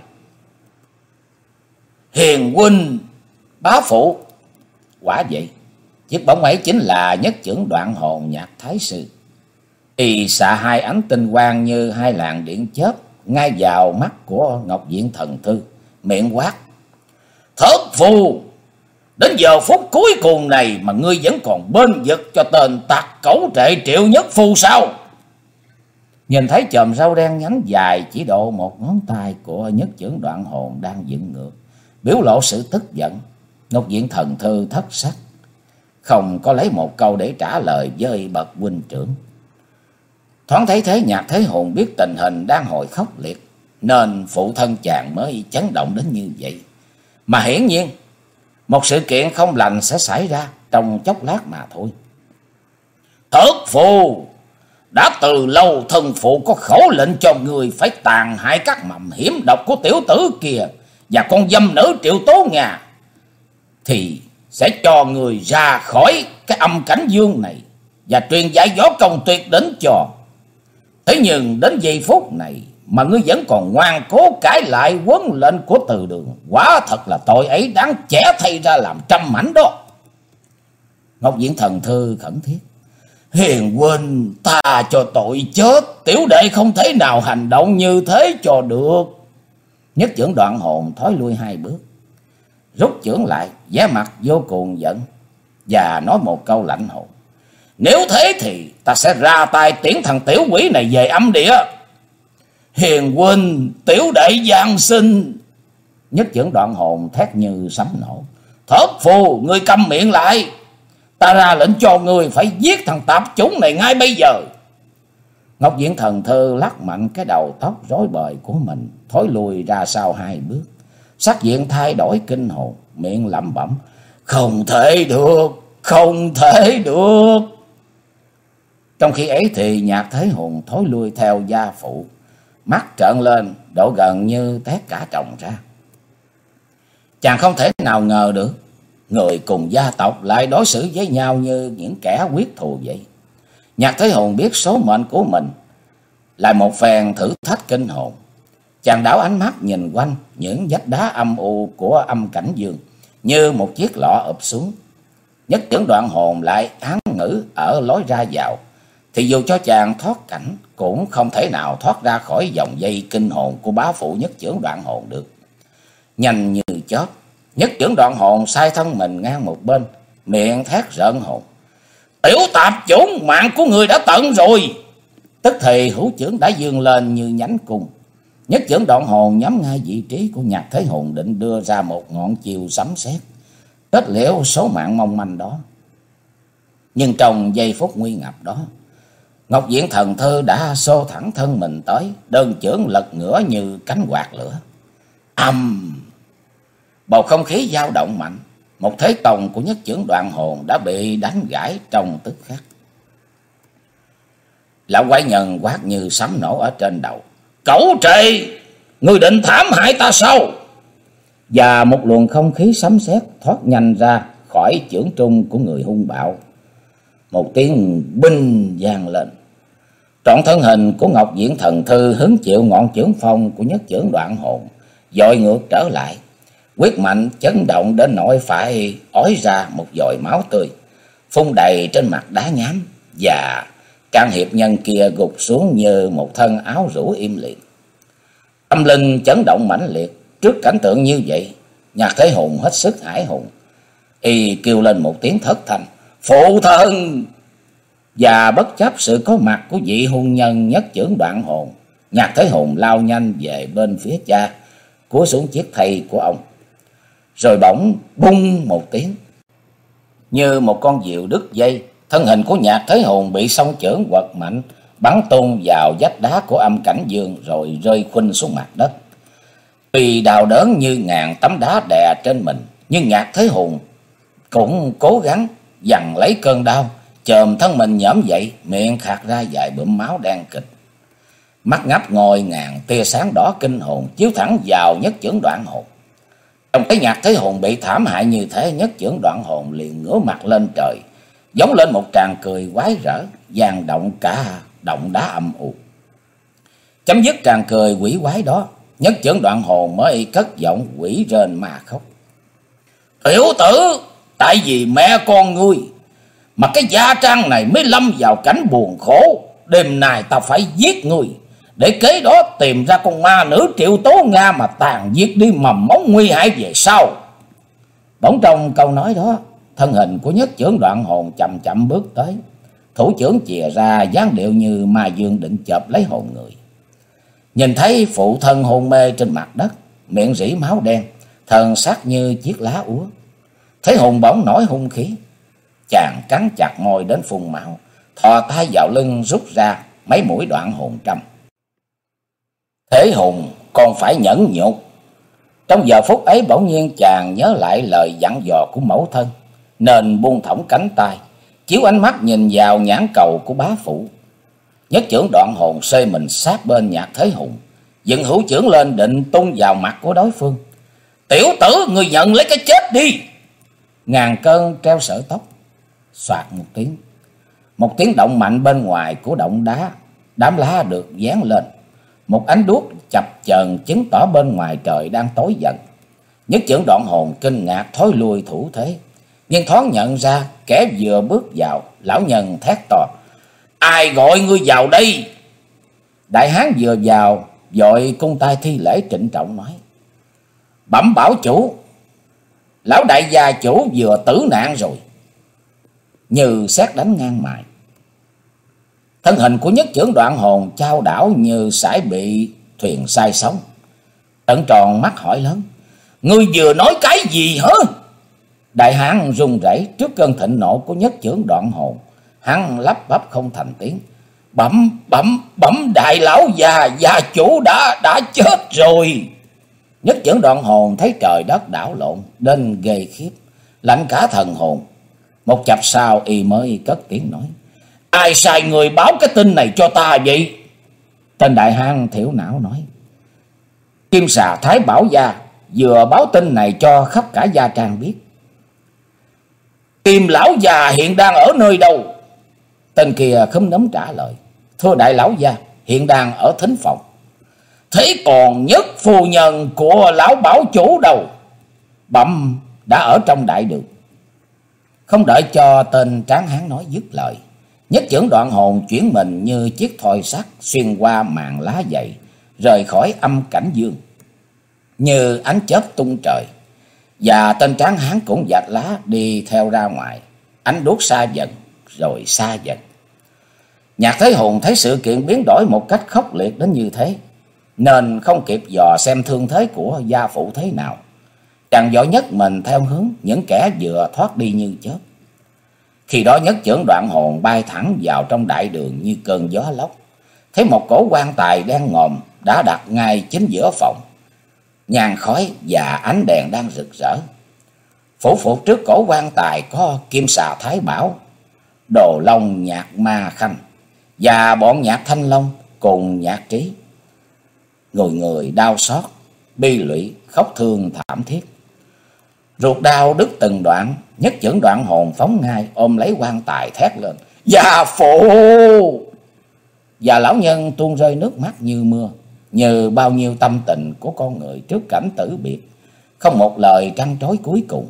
Hiền huynh, bá phụ. Quả vậy, chiếc bóng ấy chính là Nhất Chưởng Đoạn Hồn Nhạc Thái Sư. Y xạ hai ánh tinh quang như hai làn điện chớp ngay vào mắt của Ngọc Diện Thần Thư, miệng quát: Thất phu, đến giờ phút cuối cùng này mà ngươi vẫn còn bên vực cho tên tặc cẩu trệ Triệu Nhất Phu sao? Nhìn thấy chòm râu đen nhánh dài chỉ độ một ngón tay của Nhất Chưởng Đoạn Hồn đang dựng ngược, biểu lộ sự tức giận, Ngọc Diện Thần Thư thất sắc, không có lấy một câu để trả lời với bậc huynh trưởng. Thoáng thấy thế, Nhạc Thế Hùng biết tình hình đang hồi khốc liệt, nên phụ thân chàng mới chấn động đến như vậy. Mà hiển nhiên, một sự kiện không lành sẽ xảy ra trong chốc lát mà thôi. Thất phu, đã từ lâu thân phụ có khẩu lệnh cho người phải tàn hại các mầm hiểm độc của tiểu tử kia và con dâm nữ Triệu Tố Nga, thì sẽ cho người ra khỏi cái âm cảnh dương này và truyền giải võ công tuyệt đỉnh cho. Thế nhưng đến giây phút này mà ngươi vẫn còn ngoan cố cãi lại huấn lệnh của Từ Đường, quả thật là tội ấy đáng chẻ thay ra làm trăm mảnh đó. Ngọc Diện Thần Thư khẩn thiết: Hiền huynh, tha cho tội chết, tiểu đệ không thể nào hành động như thế cho được. Nhất Chưởng Đoạn Hồn thối lui hai bước, rút chưởng lại, vẻ mặt vô cùng giận và nói một câu lạnh hồn: Nếu thế thì ta sẽ ra tay tiễn thằng tiểu quỷ này về âm địa. Hiền huynh, tiểu đệ gian xin. Nhất Chưởng Đoạn Hồn thét như sấm nổ: Thất phu, ngươi câm miệng lại, ta ra lệnh cho ngươi phải giết thằng tạp chủng này ngay bây giờ. Ngọc Diện Thần Thư lắc mạnh cái đầu tóc rối bời của mình, thối lùi ra sau hai bước, sắc diện thay đổi kinh hồn, miệng lẩm bẩm: Không thể được, không thể được. Trong khi ấy thì Nhạc Thế Hùng thối lui theo gia phụ, mắt trợn lên độ gần như tét cả tròng ra. Chàng không thể nào ngờ được người cùng gia tộc lại đối xử với nhau như những kẻ quyết thù vậy. Nhạc Thế Hùng biết số mệnh của mình là một phen thử thách kinh hồn. Chàng đảo ánh mắt nhìn quanh những vách đá âm u của âm cảnh dương như một chiếc lọ ụp xuống. Nhất Chưởng Đoạn Hồn lại án ngữ ở lối ra vào, thì dù cho chàng thoát cảnh cũng không thể nào thoát ra khỏi vòng dây kinh hồn của bá phụ Nhất Chưởng Đoạn Hồn được. Nhanh như chớp, Nhất Chưởng Đoạn Hồn sai thân mình ngang một bên, miệng thét rợn hồn: Tiểu tạp chủng, mạng của người đã tận rồi. Tức thì hữu chưởng đã dương lên như nhánh cung. Nhất Chưởng Đoạn Hồn nhắm ngay vị trí của Nhạc Thế Hùng, định đưa ra một ngọn chiều sấm sét kết liễu số mạng mong manh đó. Nhưng trong giây phút nguy ngập đó, Ngọc Diện Thần Thư đã xô thẳng thân mình tới, đơn chưởng lật ngửa như cánh quạt lửa. Ầm! Bầu không khí dao động mạnh, một thế công của Nhất Chưởng Đoạn Hồn đã bị đánh gãy trong tức khắc. Lão quái nhân quát như sấm nổ ở trên đầu: Cẩu trệ, ngươi định thảm hại ta sao? Và một luồng không khí sấm sét thoát nhanh ra khỏi chưởng trung của người hung bạo. Một tiếng binh vang lên, trọn thân hình của Ngọc Diện Thần Thư hứng chịu ngọn chưởng phong của Nhất Chưởng Đoạn Hồn, dội ngược trở lại, quyết mạnh chấn động đến nỗi phải ói ra một dội máu tươi, phun đầy trên mặt đá nhám, và can hiệp nhân kia gục xuống như một thân áo rũ im lìm. Tâm linh chấn động mãnh liệt trước cảnh tượng như vậy. Nhạc Thế Hùng hết sức hãi hùng, y kêu lên một tiếng thất thanh: Phụ thân! Và bất chấp sự có mặt của vị hung nhân Nhất Chưởng Đoạn Hồn, Nhạc Thế Hùng lao nhanh về bên phía cha, cúi xuống chiếc thây của ông. Rồi bỗng bung một tiếng, Như một con diều đứt dây, thân hình của Nhạc Thế Hùng bị song chưởng quật mạnh, bắn tung vào vách đá của Âm Cảnh Dương rồi rơi khuynh xuống mặt đất. Tuy đau đớn như ngàn tấm đá đè trên mình, nhưng Nhạc Thế Hùng cũng cố gắng dằn lấy cơn đau, chồm thân mình nhõm dậy, miệng khạc ra vài bụm máu đen kịch. Mắt ngắp ngồi ngàn tia sáng đỏ kinh hồn chiếu thẳng vào Nhất Chưởng Đoạn Hồn. Trong cái Nhạc Thế Hùng bị thảm hại như thế, Nhất Chưởng Đoạn Hồn liền ngửa mặt lên trời, giống lên một tràng cười quái rỡ, vang động cả động đá âm u. Chấm dứt tràng cười quỷ quái đó, Nhất Chưởng Đoạn Hồn mới cất giọng quỷ rên ma khóc. Tiểu tử, tại vì mẹ con ngươi mà cái gia trang này mới lâm vào cảnh buồn khổ. Đêm nay ta phải giết ngươi, để kế đó tìm ra con ma nữ Triệu Tố Nga mà tàn giết đi mầm móng nguy hại về sau. Bỗng trong câu nói đó, thân hình của Nhất Chưởng Đoạn Hồn chậm chậm bước tới, thủ chưởng chìa ra dáng điệu như ma dương định chộp lấy hồn người. Nhìn thấy phụ thân hôn mê trên mặt đất, miệng rỉ máu đen, thần sắc như chiếc lá úa. Thế Hùng bỗng nổi hung khí, chàng cắn chặt môi đến phun máu, thò tay vào lưng rút ra mấy mũi đoạn hồn trăm. Thế Hùng còn phải nhẫn nhục. Trong giờ phút ấy bỗng nhiên chàng nhớ lại lời dặn dò của mẫu thân, nên buông thõng cánh tay, chiếu ánh mắt nhìn vào nhãn cầu của bá phụ. Nhất Chưởng Đoạn Hồn xê mình sát bên Nhạc Thế Hùng, dựng hữu chưởng lên định tung vào mặt của đối phương. Tiểu tử, người nhận lấy cái chết đi. Ngàn cơn treo sợi tóc. Soạt một tiếng, một tiếng động mạnh bên ngoài của động đá, đám lá được dán lên. Một ánh đuốc chập chờn chứng tỏ bên ngoài trời đang tối dần. Nhất Chưởng Đoạn Hồn kinh ngạc thối lui thủ thế, nhưng thoáng nhận ra kẻ vừa bước vào. Lão nhân thét to: Ai gọi ngươi vào đây? Đại hán vừa vào vội cung tay thi lễ trịnh trọng nói: Bẩm bảo chủ, lão đại gia chủ vừa tử nạn rồi. Như sét đánh ngang mày, thân hình của Nhất Chưởng Đoạn Hồn chao đảo như sải bị thuyền sai sóng. Trợn tròn mắt hỏi lớn: Ngươi vừa nói cái gì hả? Đại hán run rẩy trước cơn thịnh nộ của Nhất Chưởng Đoạn Hồn, hắn lắp bắp không thành tiếng: Bẩm bẩm bẩm đại lão già, gia chủ đã đã chết rồi. Nhất Chưởng Đoạn Hồn thấy trời đất đảo lộn đến ghê khiếp, lạnh cả thần hồn. Một chập sau y mới cất tiếng nói: Ai sai người báo cái tin này cho ta vậy? Tên đại hán thiểu não nói: Kim xà Thái Bảo gia vừa báo tin này cho khắp cả gia trang biết. Kim lão già hiện đang ở nơi đâu? Tên kia khúm núm trả lời: Thưa đại lão gia, hiện đang ở thính phòng. Thế còn Nhất phu nhân của lão bảo chủ đâu? Bẩm đã ở trong đại đường. Không đợi cho tên tráng hán nói dứt lời, Nhất Chưởng Đoạn Hồn chuyển mình như chiếc thoi sắt xuyên qua màn lá dày, rời khỏi Âm Cảnh Dương như ánh chớp tung trời. Và tên tráng hán cũng vạch lá đi theo ra ngoài. Ánh đuốc xa dần rồi xa dần. Nhạc Thế Hùng thấy sự kiện biến đổi một cách khốc liệt đến như thế, nên không kịp dò xem thương thế của gia phụ thế nào. Chàng vội nhất mình theo hướng những kẻ vừa thoát đi như chớp. Khi đó Nhất Chưởng Đoạn Hồn bay thẳng vào trong đại đường như cơn gió lốc, thấy một cổ quan tài đen ngòm đã đặt ngay chính giữa phòng. Nhang khói và ánh đèn đang rực rỡ. Phủ phục trước cổ quan tài có Kim xà Thái Bảo, Đồ Long Nhạc Ma Khanh và bọn Nhạc Thanh Long cùng Nhạc Trí. Người người đau xót, bi lụy, khóc thương thảm thiết. Ruột đau đứt từng đoạn, Nhất Chưởng Đoạn Hồn phóng ngay ôm lấy quan tài thét lên: Gia phụ! Và lão nhân tuôn rơi nước mắt như mưa, như bao nhiêu tâm tình của con người trước cảnh tử biệt, không một lời trăn trối cuối cùng.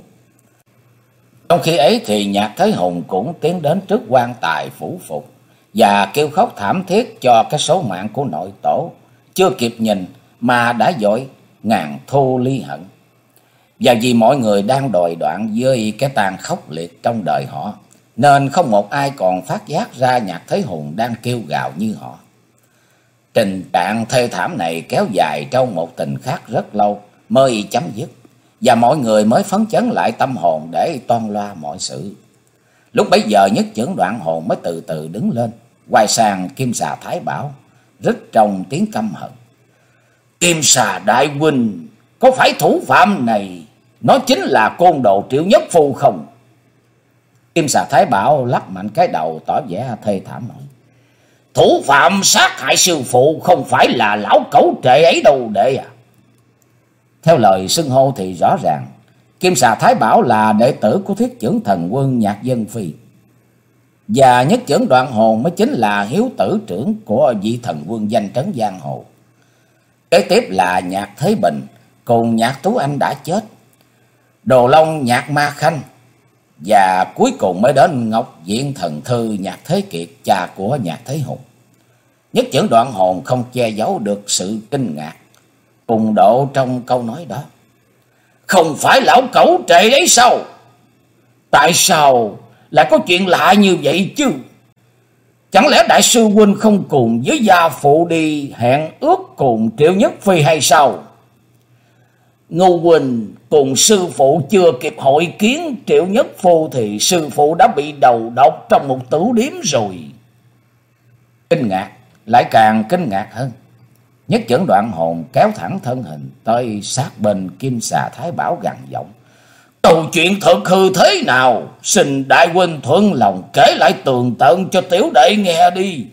Trong khi ấy thì Nhạc Thế Hùng cũng tiến đến trước quan tài phủ phục và kêu khóc thảm thiết cho cái số mạng của nội tổ. Chưa kịp nhìn mà đã vội ngàn thu ly hận. Và vì mọi người đang đòi đoạn với cái tàn khốc liệt trong đời họ, nên không một ai còn phát giác ra Nhạc Thế Hùng đang kêu gào như họ. Tình trạng thê thảm này kéo dài trong một tình khác rất lâu mới chấm dứt, và mọi người mới phấn chấn lại tâm hồn để toan loa mọi sự. Lúc bấy giờ Nhất Chưởng Đoạn Hồn mới từ từ đứng lên, quay sang Kim Xà Thái Bảo, rít trong tiếng căm hận: Kim Xà đại huynh, có phải thủ phạm này nó chính là côn đồ Triệu Nhất Phu không? Kim Xà Thái Bảo lắc mạnh cái đầu, tỏ vẻ thê thảm nói: Thủ phạm sát hại sư phụ không phải là lão cẩu trệ ấy đâu đệ à. Theo lời xưng hô thì rõ ràng Kim Xà Thái Bảo là đệ tử của Thiết Chưởng Thần Quân Nhạc Dân Phi, và Nhất Chưởng Đoạn Hồn mới chính là hiếu tử trưởng của vị thần quân danh trấn giang hồ. Kế tiếp là Nhạc Thế Bình cùng Nhạc Tú Anh đã chết, Đồ Long Nhạc Ma Khanh, và cuối cùng mới đến Ngọc Diện Thần Thư Nhạc Thế Kiệt, cha của Nhạc Thế Hùng. Nhất Chưởng Đoạn Hồn không che giấu được sự kinh ngạc cùng độ trong câu nói đó. Không phải lão cẩu trệ đấy sao? Tại sao lại có chuyện lạ như vậy chứ? Chẳng lẽ đại sư huynh không cùng với gia phụ đi hẹn ước cùng Triệu Nhất Phi hay sao? Ngô huynh cùng sư phụ chưa kịp hội kiến Triệu Nhất Phu thì sư phụ đã bị đầu độc trong một tử điếm rồi. Kinh ngạc lại càng kinh ngạc hơn, Nhất Chưởng Đoạn Hồn kéo thẳng thân hình tới sát bên Kim Xà Thái Bảo, gằn giọng: Câu chuyện thật hư thế nào? Xin đại huynh thuận lòng kể lại tường tận cho tiểu đệ nghe đi.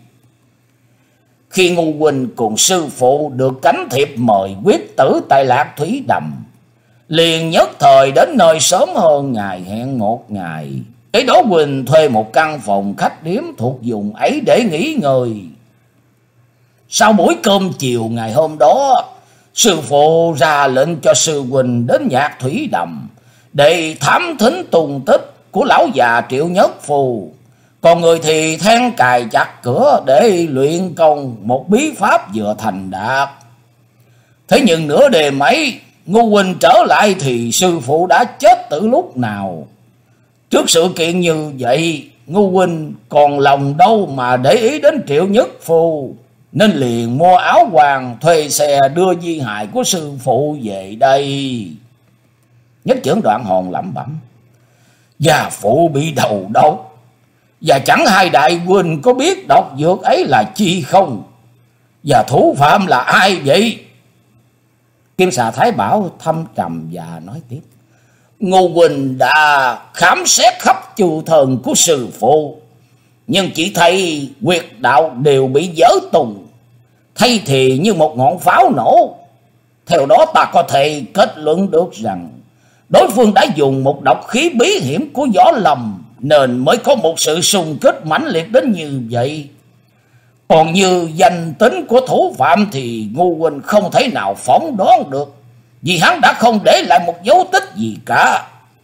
Khi Ngô huynh cùng sư phụ được cánh thiệp mời quyết tử tại Lạc Thủy Đầm, liền nhất thời đến nơi sớm hơn ngày hẹn một ngày, để đó huynh thuê một căn phòng khách điếm thuộc vùng ấy để nghỉ ngơi. Sau buổi cơm chiều ngày hôm đó, sư phụ ra lệnh cho sư huynh đến Nhạc Thủy Đầm để thám thính tung tích của lão già Triệu Nhất Phu, còn người thì then cài chặt cửa để luyện công một bí pháp vừa thành đạt. Thế nhưng nửa đêm ấy, Ngô huynh trở lại thì sư phụ đã chết từ lúc nào. Trước sự kiện như vậy, Ngô huynh còn lòng đâu mà để ý đến Triệu Nhất Phu, nên liền mua áo hoàng thuê xe đưa di hài của sư phụ về đây. Nhất Chưởng Đoạn Hồn lẩm bẩm: Gia phụ bị đầu độc, và chẳng hai đại huynh có biết độc dược ấy là chi không? Và thủ phạm là ai vậy? Kim Xà Thái Bảo thâm trầm và nói tiếp: Ngô huynh đã khám xét khắp chu thần của sư phụ, nhưng chỉ thấy huyệt đạo đều bị vỡ tung, thay thì như một ngọn pháo nổ. Theo đó ta có thể kết luận được rằng đối phương đã dùng một độc khí bí hiểm của võ lâm, nên mới có một sự xung kích mãnh liệt đến như vậy. Còn như danh tính của thủ phạm thì Ngô huynh không thể nào phỏng đoán được, vì hắn đã không để lại một dấu tích gì cả.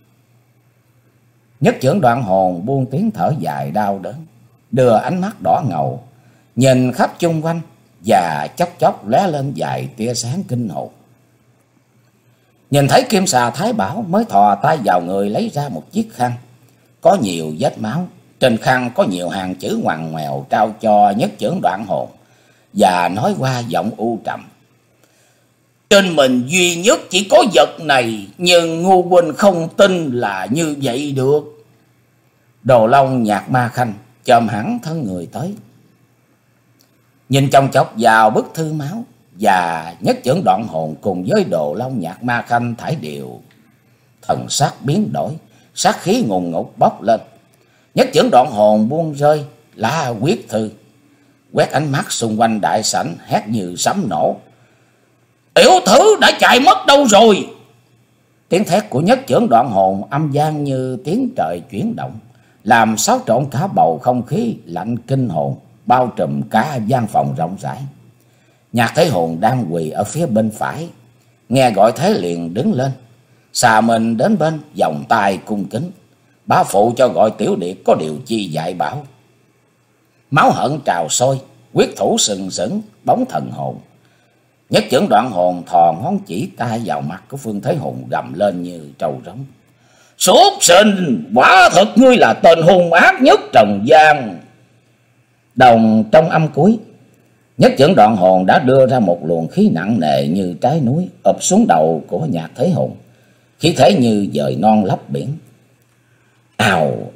Nhất Chưởng Đoạn Hồn buông tiếng thở dài đau đớn, đưa ánh mắt đỏ ngầu nhìn khắp chung quanh, và chốc chốc lóe lên vài tia sáng kinh hồn. Nhìn thấy Kim Xà Thái Bảo mới thò tay vào người lấy ra một chiếc khăn có nhiều vết máu. Trên khăn có nhiều hàng chữ ngoằn ngoèo, trao cho Nhất Chưởng Đoạn Hồn và nói qua giọng u trầm: Trên mình duy nhất chỉ có vật này, nhưng Ngô huynh không tin là như vậy được. Đồ Long Nhạc Ma Khanh chồm hẳn thân người tới, nhìn chòng chọc vào bức thư máu, và Nhất Chưởng Đoạn Hồn cùng với Đồ Long Nhạc Ma Khanh thải đều thần sắc biến đổi, sát khí ngùn ngụt bốc lên. Nhất Chưởng Đoạn Hồn buông rơi lá quyết thư, quét ánh mắt xung quanh đại sảnh, hét như sấm nổ: Tiểu thứ đã chạy mất đâu rồi? Tiếng thét của Nhất Chưởng Đoạn Hồn âm vang như tiếng trời chuyển động, làm xáo trộn cả bầu không khí lạnh kinh hồn, bao trùm cả gian phòng rộng rãi. Nhạc Thế Hồn đang quỳ ở phía bên phải, nghe gọi thế liền đứng lên, xà mình đến bên, vòng tay cung kính: Bá phụ cho gọi Tiểu Điệt có điều chi dạy bảo. Máu hận trào sôi, quyết thủ sừng sững, bóng thần hồn. Nhất Chưởng Đoạn Hồn thò ngón chỉ tay vào mặt của Phương Thế Hùng, gầm lên như trâu rống: Súc sinh, quả thật ngươi là tên hung ác nhất trần gian. Đồng trong âm cuối, Nhất Chưởng Đoạn Hồn đã đưa ra một luồng khí nặng nề như trái núi ập xuống đầu của Nhạc Thế Hùng, khí thế như dời non lấp biển. Ào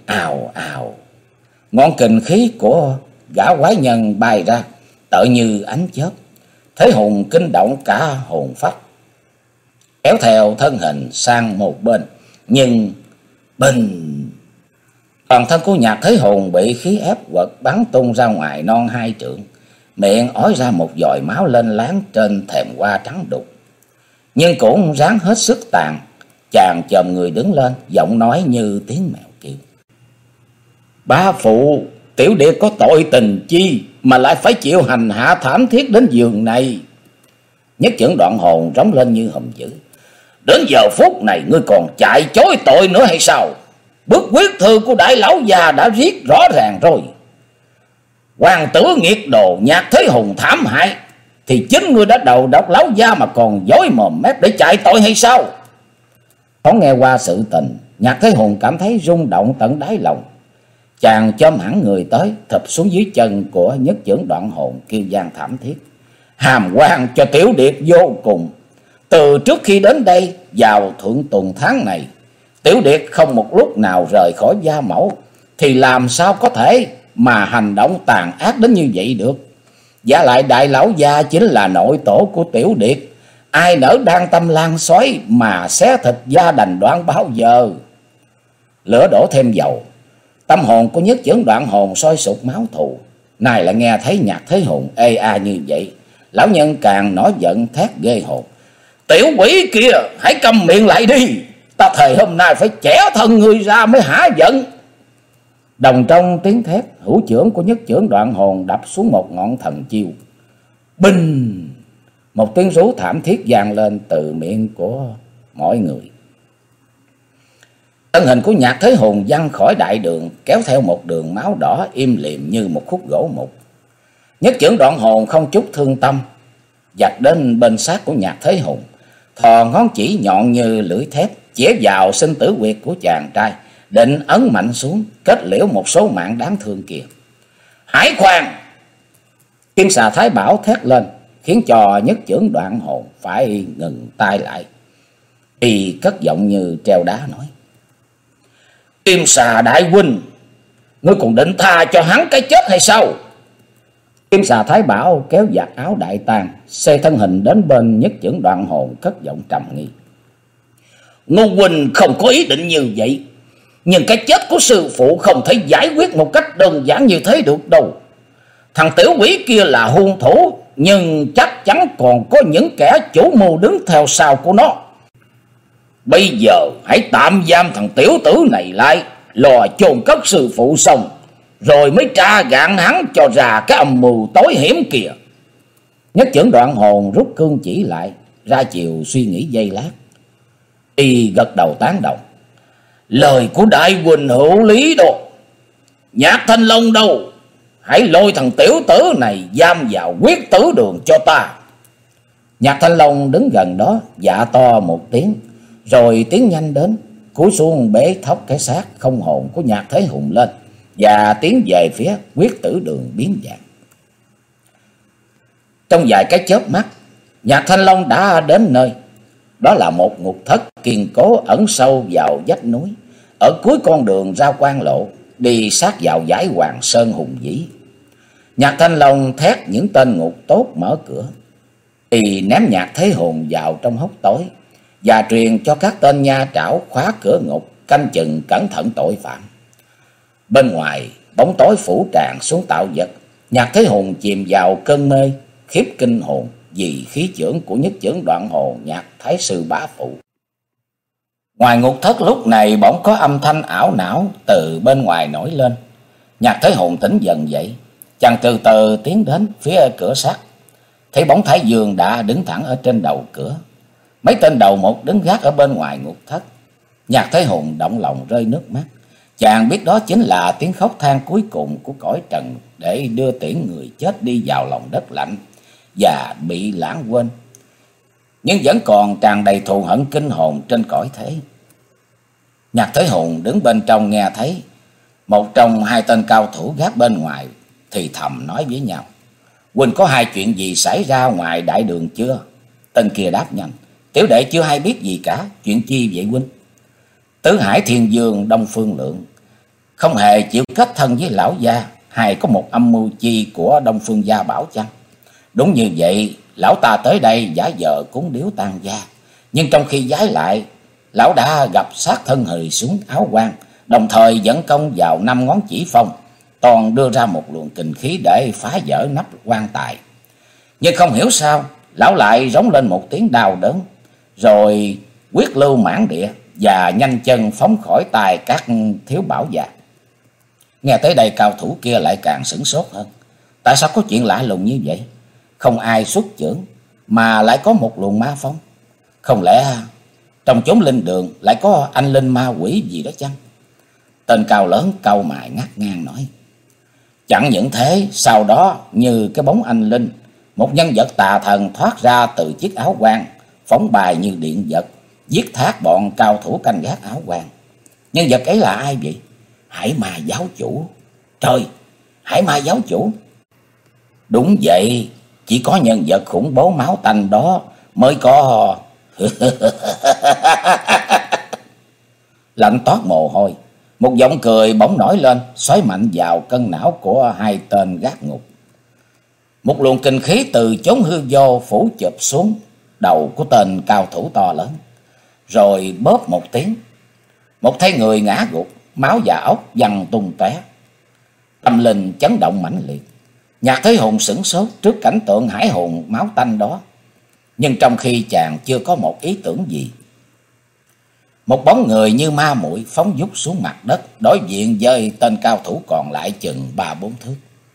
Ào ào, ngọn kình khí của gã quái nhân bay ra, tựa như ánh chớp. Thế Hùng kinh động cả hồn phách, kéo theo thân hình sang một bên. Nhưng bình, toàn thân của Nhạc Thế Hùng bị khí ép quật bắn tung ra ngoài non hai trượng, miệng ói ra một dòi máu lên láng trên thềm hoa trắng đục. Nhưng cũng ráng hết sức tàn. Chàng chồm người đứng lên, giọng nói như tiếng mèo kêu: Bá phụ, tiểu điệt có tội tình chi mà lại phải chịu hành hạ thảm thiết đến giường này? Nhất Chưởng Đoạn Hồn rống lên như hầm dữ: Đến giờ phút này ngươi còn chạy chối tội nữa hay sao? Bức quyết thư của đại lão già đã viết rõ ràng rồi. Hoàng tử nghiệt đồ Nhạc Thế Hùng thảm hại, thì chính ngươi đã đầu độc lão gia mà còn dối mồm mép để chạy tội hay sao? Có nghe qua sự tình, Nhạc Thế Hùng cảm thấy rung động tận đáy lòng. Chàng chôm hẳn người tới, thụp xuống dưới chân của Nhất Chưởng Đoạn Hồn, kêu gian thảm thiết: Hàm quan cho tiểu điệt vô cùng. Từ trước khi đến đây vào thượng tuần tháng này, tiểu điệt không một lúc nào rời khỏi gia mẫu, thì làm sao có thể mà hành động tàn ác đến như vậy được? Giả lại đại lão gia chính là nội tổ của tiểu điệt, ai nỡ đang tâm lan xoáy mà xé thịt gia đành Đoạn bao giờ? Lửa đổ thêm dầu, tâm hồn của Nhất Chưởng Đoạn Hồn sôi sục máu thù. Này lại nghe thấy Nhạc Thế Hùng ê a như vậy, lão nhân càng nổi giận thét ghê hồn: Tiểu quỷ kia, hãy câm miệng lại đi, ta thề hôm nay phải chẻ thân người ra mới hả giận. Đồng trong tiếng thét, hữu chưởng của Nhất Chưởng Đoạn Hồn đập xuống một ngọn thần chiêu. Binh! Một tiếng rú thảm thiết vang lên từ miệng của mọi người. Thân hình của Nhạc Thế Hùng văng khỏi đại đường, kéo theo một đường máu đỏ im lìm như một khúc gỗ mục. Nhất Chưởng Đoạn Hồn không chút thương tâm, vạch đến bên sát của Nhạc Thế Hùng, thò ngón chỉ nhọn như lưỡi thép chĩa vào sinh tử huyệt của chàng trai, định ấn mạnh xuống kết liễu một số mạng đáng thương kia. Hãy khoan! Kim xà Thái Bảo thét lên, khiến cho Nhất Chưởng Đoạn Hồn phải ngừng tay lại. Y cất giọng như treo đá nói: Kim xà đại huynh, ngươi còn định tha cho hắn cái chết hay sao? Kim xà Thái Bảo kéo giặt áo đại tàng, xê thân hình đến bên Nhất Chưởng Đoạn Hồn, cất giọng trầm nghi: Ngô huynh không có ý định như vậy, nhưng cái chết của sư phụ không thể giải quyết một cách đơn giản như thế được đâu. Thằng tiểu quỷ kia là hung thủ, nhưng chắc chắn còn có những kẻ chủ mưu đứng theo sau của nó. Bây giờ hãy tạm giam thằng tiểu tử này lại, lò chôn cất sư phụ xong, rồi mới tra gạn hắn cho ra cái âm mưu tối hiểm kìa. Nhất Chưởng Đoạn Hồn rút cương chỉ lại, ra chiều suy nghĩ giây lát. Y gật đầu tán đồng: Lời của đại huynh hữu lý đó. Nhạc Thanh Long đâu? Hãy lôi thằng tiểu tử này giam vào quyết tử đường cho ta. Nhạc Thanh Long đứng gần đó, dạ to một tiếng, rồi tiến nhanh đến, cúi xuống bế thóc cái xác không hồn của Nhạc Thế Hùng lên, và tiến về phía quyết tử đường biến dạng. Trong vài cái chớp mắt, Nhạc Thanh Long đã đến nơi. Đó là một ngục thất kiên cố ẩn sâu vào vách núi, ở cuối con đường ra quan lộ, đi sát vào dải Hoàng Sơn hùng vĩ. Nhạc Thanh Long thét những tên ngục tốt mở cửa, thì ném Nhạc Thế Hùng vào trong hốc tối, và truyền cho các tên nha trảo khóa cửa ngục, canh chừng cẩn thận tội phạm. Bên ngoài bóng tối phủ tràn xuống tạo vật. Nhạc Thế Hùng chìm vào cơn mê, khiếp kinh hồn vì khí chưởng của Nhất Chưởng Đoạn Hồn Nhạc Thái Sư bá phụ. Ngoài ngục thất lúc này bỗng có âm thanh ảo não từ bên ngoài nổi lên. Nhạc Thế Hùng tỉnh dần dậy, chàng từ từ tiến đến phía cửa sắt, thấy bóng Thái Dương đã đứng thẳng ở trên đầu cửa. Mấy tên đầu một đứng gác ở bên ngoài ngục thất. Nhạc Thế Hùng động lòng rơi nước mắt. Chàng biết đó chính là tiếng khóc than cuối cùng của cõi trần, để đưa tiễn người chết đi vào lòng đất lạnh và bị lãng quên, nhưng vẫn còn tràn đầy thù hận kinh hồn trên cõi thế. Nhạc Thế Hùng đứng bên trong nghe thấy một trong hai tên cao thủ gác bên ngoài thì thầm nói với nhau: Huynh có hai chuyện gì xảy ra ngoài đại đường chưa? Tên kia đáp nhanh: Tiểu đệ chưa hay biết gì cả. Chuyện chi vậy huynh? Tứ Hải Thiên Dương Đông Phương Lượng không hề chịu kết thân với lão gia, hay có một âm mưu chi của Đông Phương gia bảo chăng? Đúng như vậy, lão ta tới đây giả vờ cúng điếu tang gia, nhưng trong khi giái lại, lão đã gặp sát thân hời xuống áo quan, đồng thời dẫn công vào năm ngón chỉ phong, toàn đưa ra một luồng kình khí để phá vỡ nắp quan tài. Nhưng không hiểu sao, lão lại rống lên một tiếng đau đớn, rồi quyết lưu mãn địa và nhanh chân phóng khỏi tay các thiếu bảo già. Nghe tới đây, cao thủ kia lại càng sửng sốt hơn. Tại sao có chuyện lạ lùng như vậy? Không ai xuất chưởng mà lại có một luồng ma phong. Không lẽ trong chốn linh đường lại có anh linh ma quỷ gì đó chăng? Tên cao lớn cau mày ngắt ngang nói. Chẳng những thế, sau đó như cái bóng anh linh, một nhân vật tà thần thoát ra từ chiếc áo quan, phóng bài như điện giật, giết thác bọn cao thủ canh gác áo quan. Nhân vật ấy là ai vậy? Hải ma giáo chủ. Trời, Hải ma giáo chủ. Đúng vậy, chỉ có nhân vật khủng bố máu tanh đó mới có. Lạnh toát mồ hôi, một giọng cười bỗng nổi lên, xoáy mạnh vào cân não của hai tên gác ngục. Một luồng kinh khí từ chốn hư vô phủ chụp xuống đầu của tên cao thủ to lớn, rồi bóp một tiếng, một thấy người ngã gục, máu và óc văng tung tóe. Tâm linh chấn động mãnh liệt. Nhạc Thế Hùng sửng sốt trước cảnh tượng hải hùng máu tanh đó, nhưng trong khi chàng chưa có một ý tưởng gì, một bóng người như ma muội phóng vút xuống mặt đất, đối diện với tên cao thủ còn lại chừng ba bốn thước.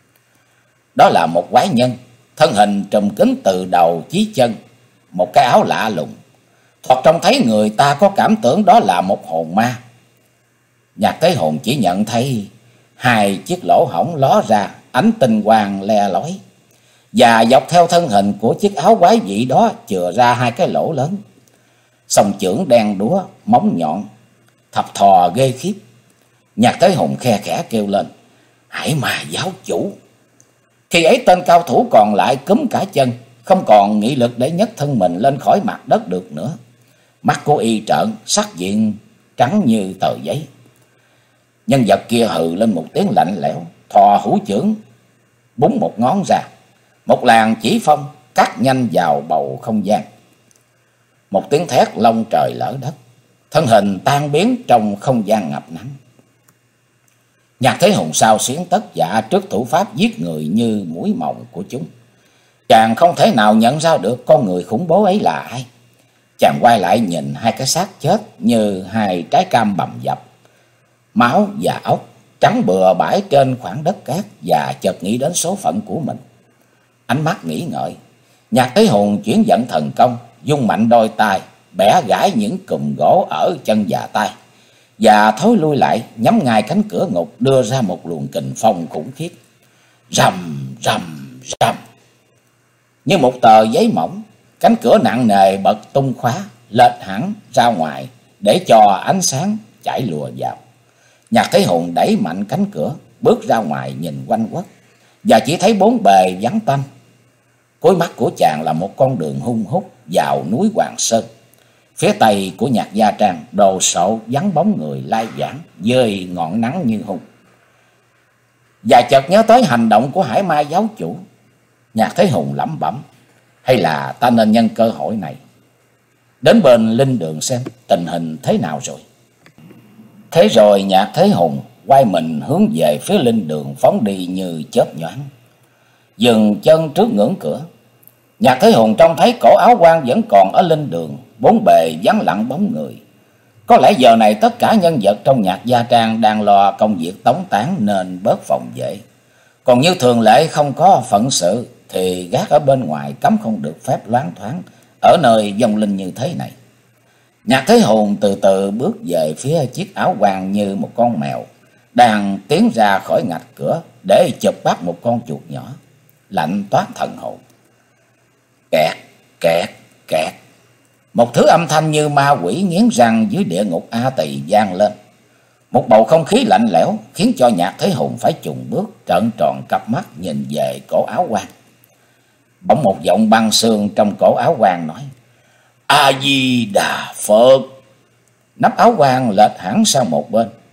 Đó là một quái nhân, thân hình trùm kín từ đầu chí chân, một cái áo lạ lùng, thoạt trông thấy người ta có cảm tưởng đó là một hồn ma. Nhạc Thế Hùng chỉ nhận thấy hai chiếc lỗ hổng ló ra, ánh tinh quang le lói, và dọc theo thân hình của chiếc áo quái dị đó chừa ra hai cái lỗ lớn. Song chưởng đen đúa, móng nhọn, thập thò ghê khiếp. Nhạc Thế Hùng khe khẽ kêu lên, Hải ma giáo chủ. Khi ấy tên cao thủ còn lại cúm cả chân, không còn nghị lực để nhấc thân mình lên khỏi mặt đất được nữa. Mắt của y trợn, sắc diện trắng như tờ giấy. Nhân vật kia hừ lên một tiếng lạnh lẽo, thò hữu chưởng búng một ngón ra, một làn chỉ phong cắt nhanh vào bầu không gian. Một tiếng thét long trời lở đất, thân hình tan biến trong không gian ngập nắng. Nhạc Thế Hùng sao xuyến tất dạ trước thủ pháp giết người như muối mộng của chúng. Chàng không thể nào nhận ra được con người khủng bố ấy là ai. Chàng quay lại nhìn hai cái xác chết như hai trái cam bầm dập, máu và óc trắng bừa bãi trên khoảng đất cát, và chợt nghĩ đến số phận của mình. Ánh mắt nghĩ ngợi, Nhạc Thế Hùng chuyển vận thần công, dung mạnh đôi tay, bẻ gãy những cùm gỗ ở chân và tay, và thối lui lại nhắm ngay cánh cửa ngục, đưa ra một luồng kình phong khủng khiếp. Rầm rầm rầm, như một tờ giấy mỏng, cánh cửa nặng nề bật tung khóa, lệch hẳn ra ngoài để cho ánh sáng chảy lùa vào. Nhạc Thế Hùng đẩy mạnh cánh cửa, bước ra ngoài nhìn quanh quất, và chỉ thấy bốn bề vắng tanh. Cuối mắt của chàng là một con đường hung hút vào núi Hoàng Sơn. Phía tây của Nhạc Gia Trang đồ sộ vắng bóng người lai vãng dưới ngọn nắng như hung. Và chợt nhớ tới hành động của Hải ma giáo chủ, Nhạc Thế Hùng lẩm bẩm, hay là ta nên nhân cơ hội này đến bên linh đường xem tình hình thế nào rồi. Thế rồi Nhạc Thế Hùng quay mình hướng về phía linh đường phóng đi như chớp nhoáng. Dừng chân trước ngưỡng cửa, Nhạc Thế Hùng trông thấy cổ áo quan vẫn còn ở linh đường, bốn bề vắng lặng bóng người. Có lẽ giờ này tất cả nhân vật trong Nhạc Gia Trang đang lo công việc tống tán nên bớt phòng vệ. Còn như thường lệ không có phận sự thì gác ở bên ngoài cấm không được phép loáng thoáng ở nơi vong linh như thế này. Nhạc Thế Hùng từ từ bước về phía chiếc áo quan như một con mèo đang tiến ra khỏi ngạch cửa để chụp bắt một con chuột nhỏ. Lạnh toát thần hồn. Kẹt, kẹt, kẹt. Một thứ âm thanh như ma quỷ nghiến răng dưới địa ngục A Tỳ vang lên. Một bầu không khí lạnh lẽo khiến cho Nhạc Thế Hùng phải chùng bước, trợn tròn cặp mắt nhìn về cổ áo quan. Bỗng một giọng băng xương trong cổ áo quan nói, A Di Đà Phật. Nắp áo quan lệch hẳn sang một bên,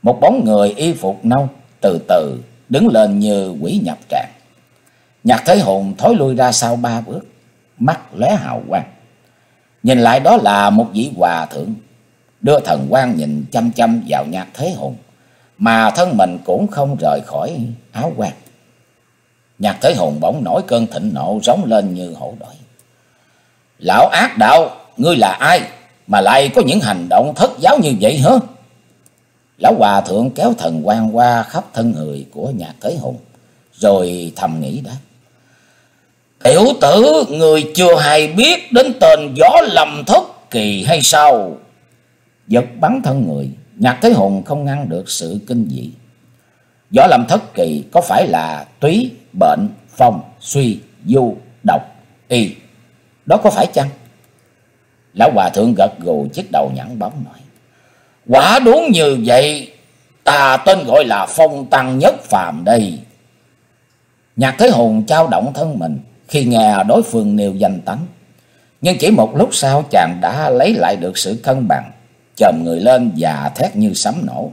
một bóng người y phục nâu từ từ đứng lên như quỷ nhập tràng. Nhạc Thế Hùng thối lui ra sau ba bước, mắt lóe hào quang. Nhìn lại đó là một vị hòa thượng, đưa thần quang nhìn chăm chăm vào Nhạc Thế Hùng, mà thân mình cũng không rời khỏi áo quan. Nhạc Thế Hùng bỗng nổi cơn thịnh nộ, rống lên như hổ đói: "Lão ác đạo, ngươi là ai mà lại có những hành động thất giáo như vậy hả?" Lão hòa thượng kéo thần quang qua khắp thân người của Nhạc Thế Hùng, rồi thầm nghĩ đáp: "Tiểu tử, người chưa hay biết đến tên Võ Lâm Thất Kỳ hay sao?" Giật bắn thân người, Nhạc Thế Hùng không ngăn được sự kinh dị. Võ Lâm Thất Kỳ có phải là túy, bệnh, phong, suy, du, độc, y, đó có phải chăng? Lão hòa thượng gật gù chiếc đầu nhẵn bóng nói: "Quả đúng như vậy, ta tên gọi là Phong Tăng Nhất Phàm đây." Nhạc Thế Hùng chao động thân mình khi nghe đối phương nêu danh tánh, nhưng chỉ một lúc sau chàng đã lấy lại được sự cân bằng, chồm người lên và thét như sấm nổ: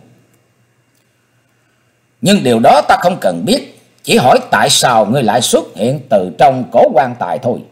"Nhưng điều đó ta không cần biết, chỉ hỏi tại sao ngươi lại xuất hiện từ trong cổ quan tài thôi."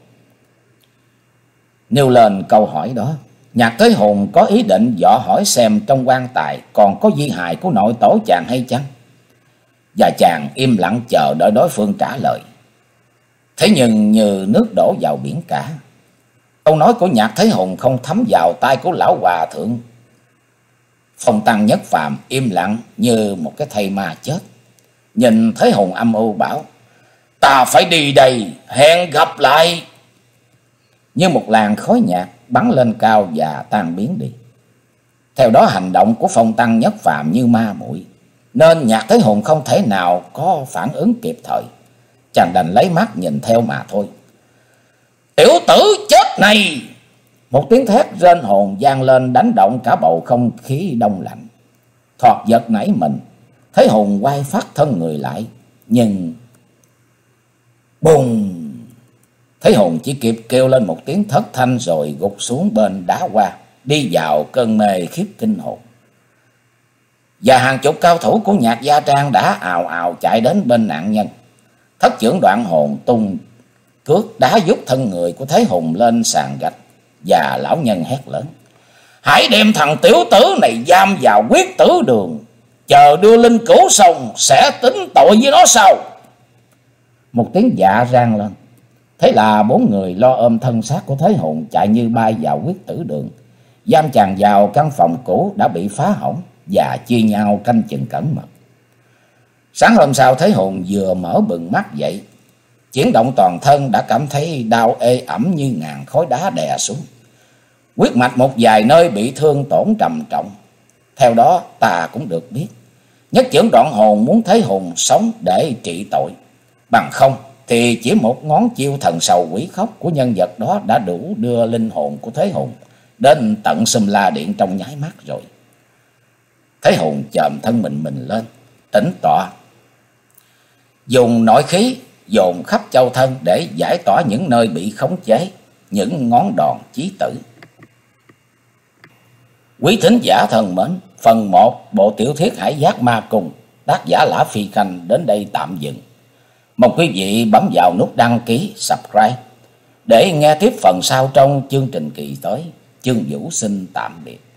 Nêu lên câu hỏi đó, Nhạc Thế Hùng có ý định dò hỏi xem trong quan tài còn có di hài của nội tổ chàng hay chăng, và chàng im lặng chờ đợi đối phương trả lời. Thế nhưng như nước đổ vào biển cả, câu nói của Nhạc Thế Hùng không thấm vào tai của lão hòa thượng. Phong Tăng Nhất Phàm im lặng như một cái thây ma chết, nhìn Thế Hùng âm u bảo: "Ta phải đi đây, hẹn gặp lại." Như một làn khói nhạt bắn lên cao và tan biến đi. Theo đó hành động của Phong Tăng Nhất Phàm như ma muội, nên Nhạc Thế Hùng không thể nào có phản ứng kịp thời. Chàng đành lấy mắt nhìn theo mà thôi. "Tiểu tử chết này!" Một tiếng thét rên hồn vang lên, đánh động cả bầu không khí đông lạnh. Thoạt giật nảy mình, Thế Hùng quay phát thân người lại, nhưng bùng! Thế Hùng chỉ kịp kêu lên một tiếng thất thanh rồi gục xuống bên đá hoa, đi vào cơn mê khiếp kinh hồn. Và hàng chục cao thủ của Nhạc Gia Trang đã ào ào chạy đến bên nạn nhân. Thất trưởng Đoạn Hồn tung cước đá vút thân người của Thế Hùng lên sàn gạch, và lão nhân hét lớn: "Hãy đem thằng tiểu tử này giam vào Quyết Tử Đường, chờ đưa linh cửu xong sẽ tính tội với nó sau." Một tiếng dạ rang lên, thế là bốn người lo ôm thân xác của Thế Hùng chạy như bay vào Quyết Tử Đường, giam chàng vào căn phòng cũ đã bị phá hỏng và chia nhau canh chừng cẩn mật. Sáng hôm sau, Thế Hùng vừa mở bừng mắt dậy, chuyển động toàn thân đã cảm thấy đau ê ẩm như ngàn khối đá đè xuống. Huyết mạch một vài nơi bị thương tổn trầm trọng. Theo đó ta cũng được biết, Nhất trưởng Đoạn Hồn muốn Thế Hùng sống để trị tội, bằng không thì chỉ một ngón chiêu thần sầu quỷ khóc của nhân vật đó đã đủ đưa linh hồn của Thế Hùng đến tận Sum La Điện trong nháy mắt rồi. Thế Hùng chồm thân mình mình lên, tỉnh tọa, dùng nội khí dồn khắp châu thân để giải tỏa những nơi bị khống chế, những ngón đòn chí tử. Quý thính giả thân mến, phần một bộ tiểu thuyết Hải Giác Ma Cung, tác giả Lã Phi Khanh đến đây tạm dừng. Mong quý vị bấm vào nút đăng ký, subscribe để nghe tiếp phần sau trong chương trình kỳ tới. Chương Vũ xin tạm biệt.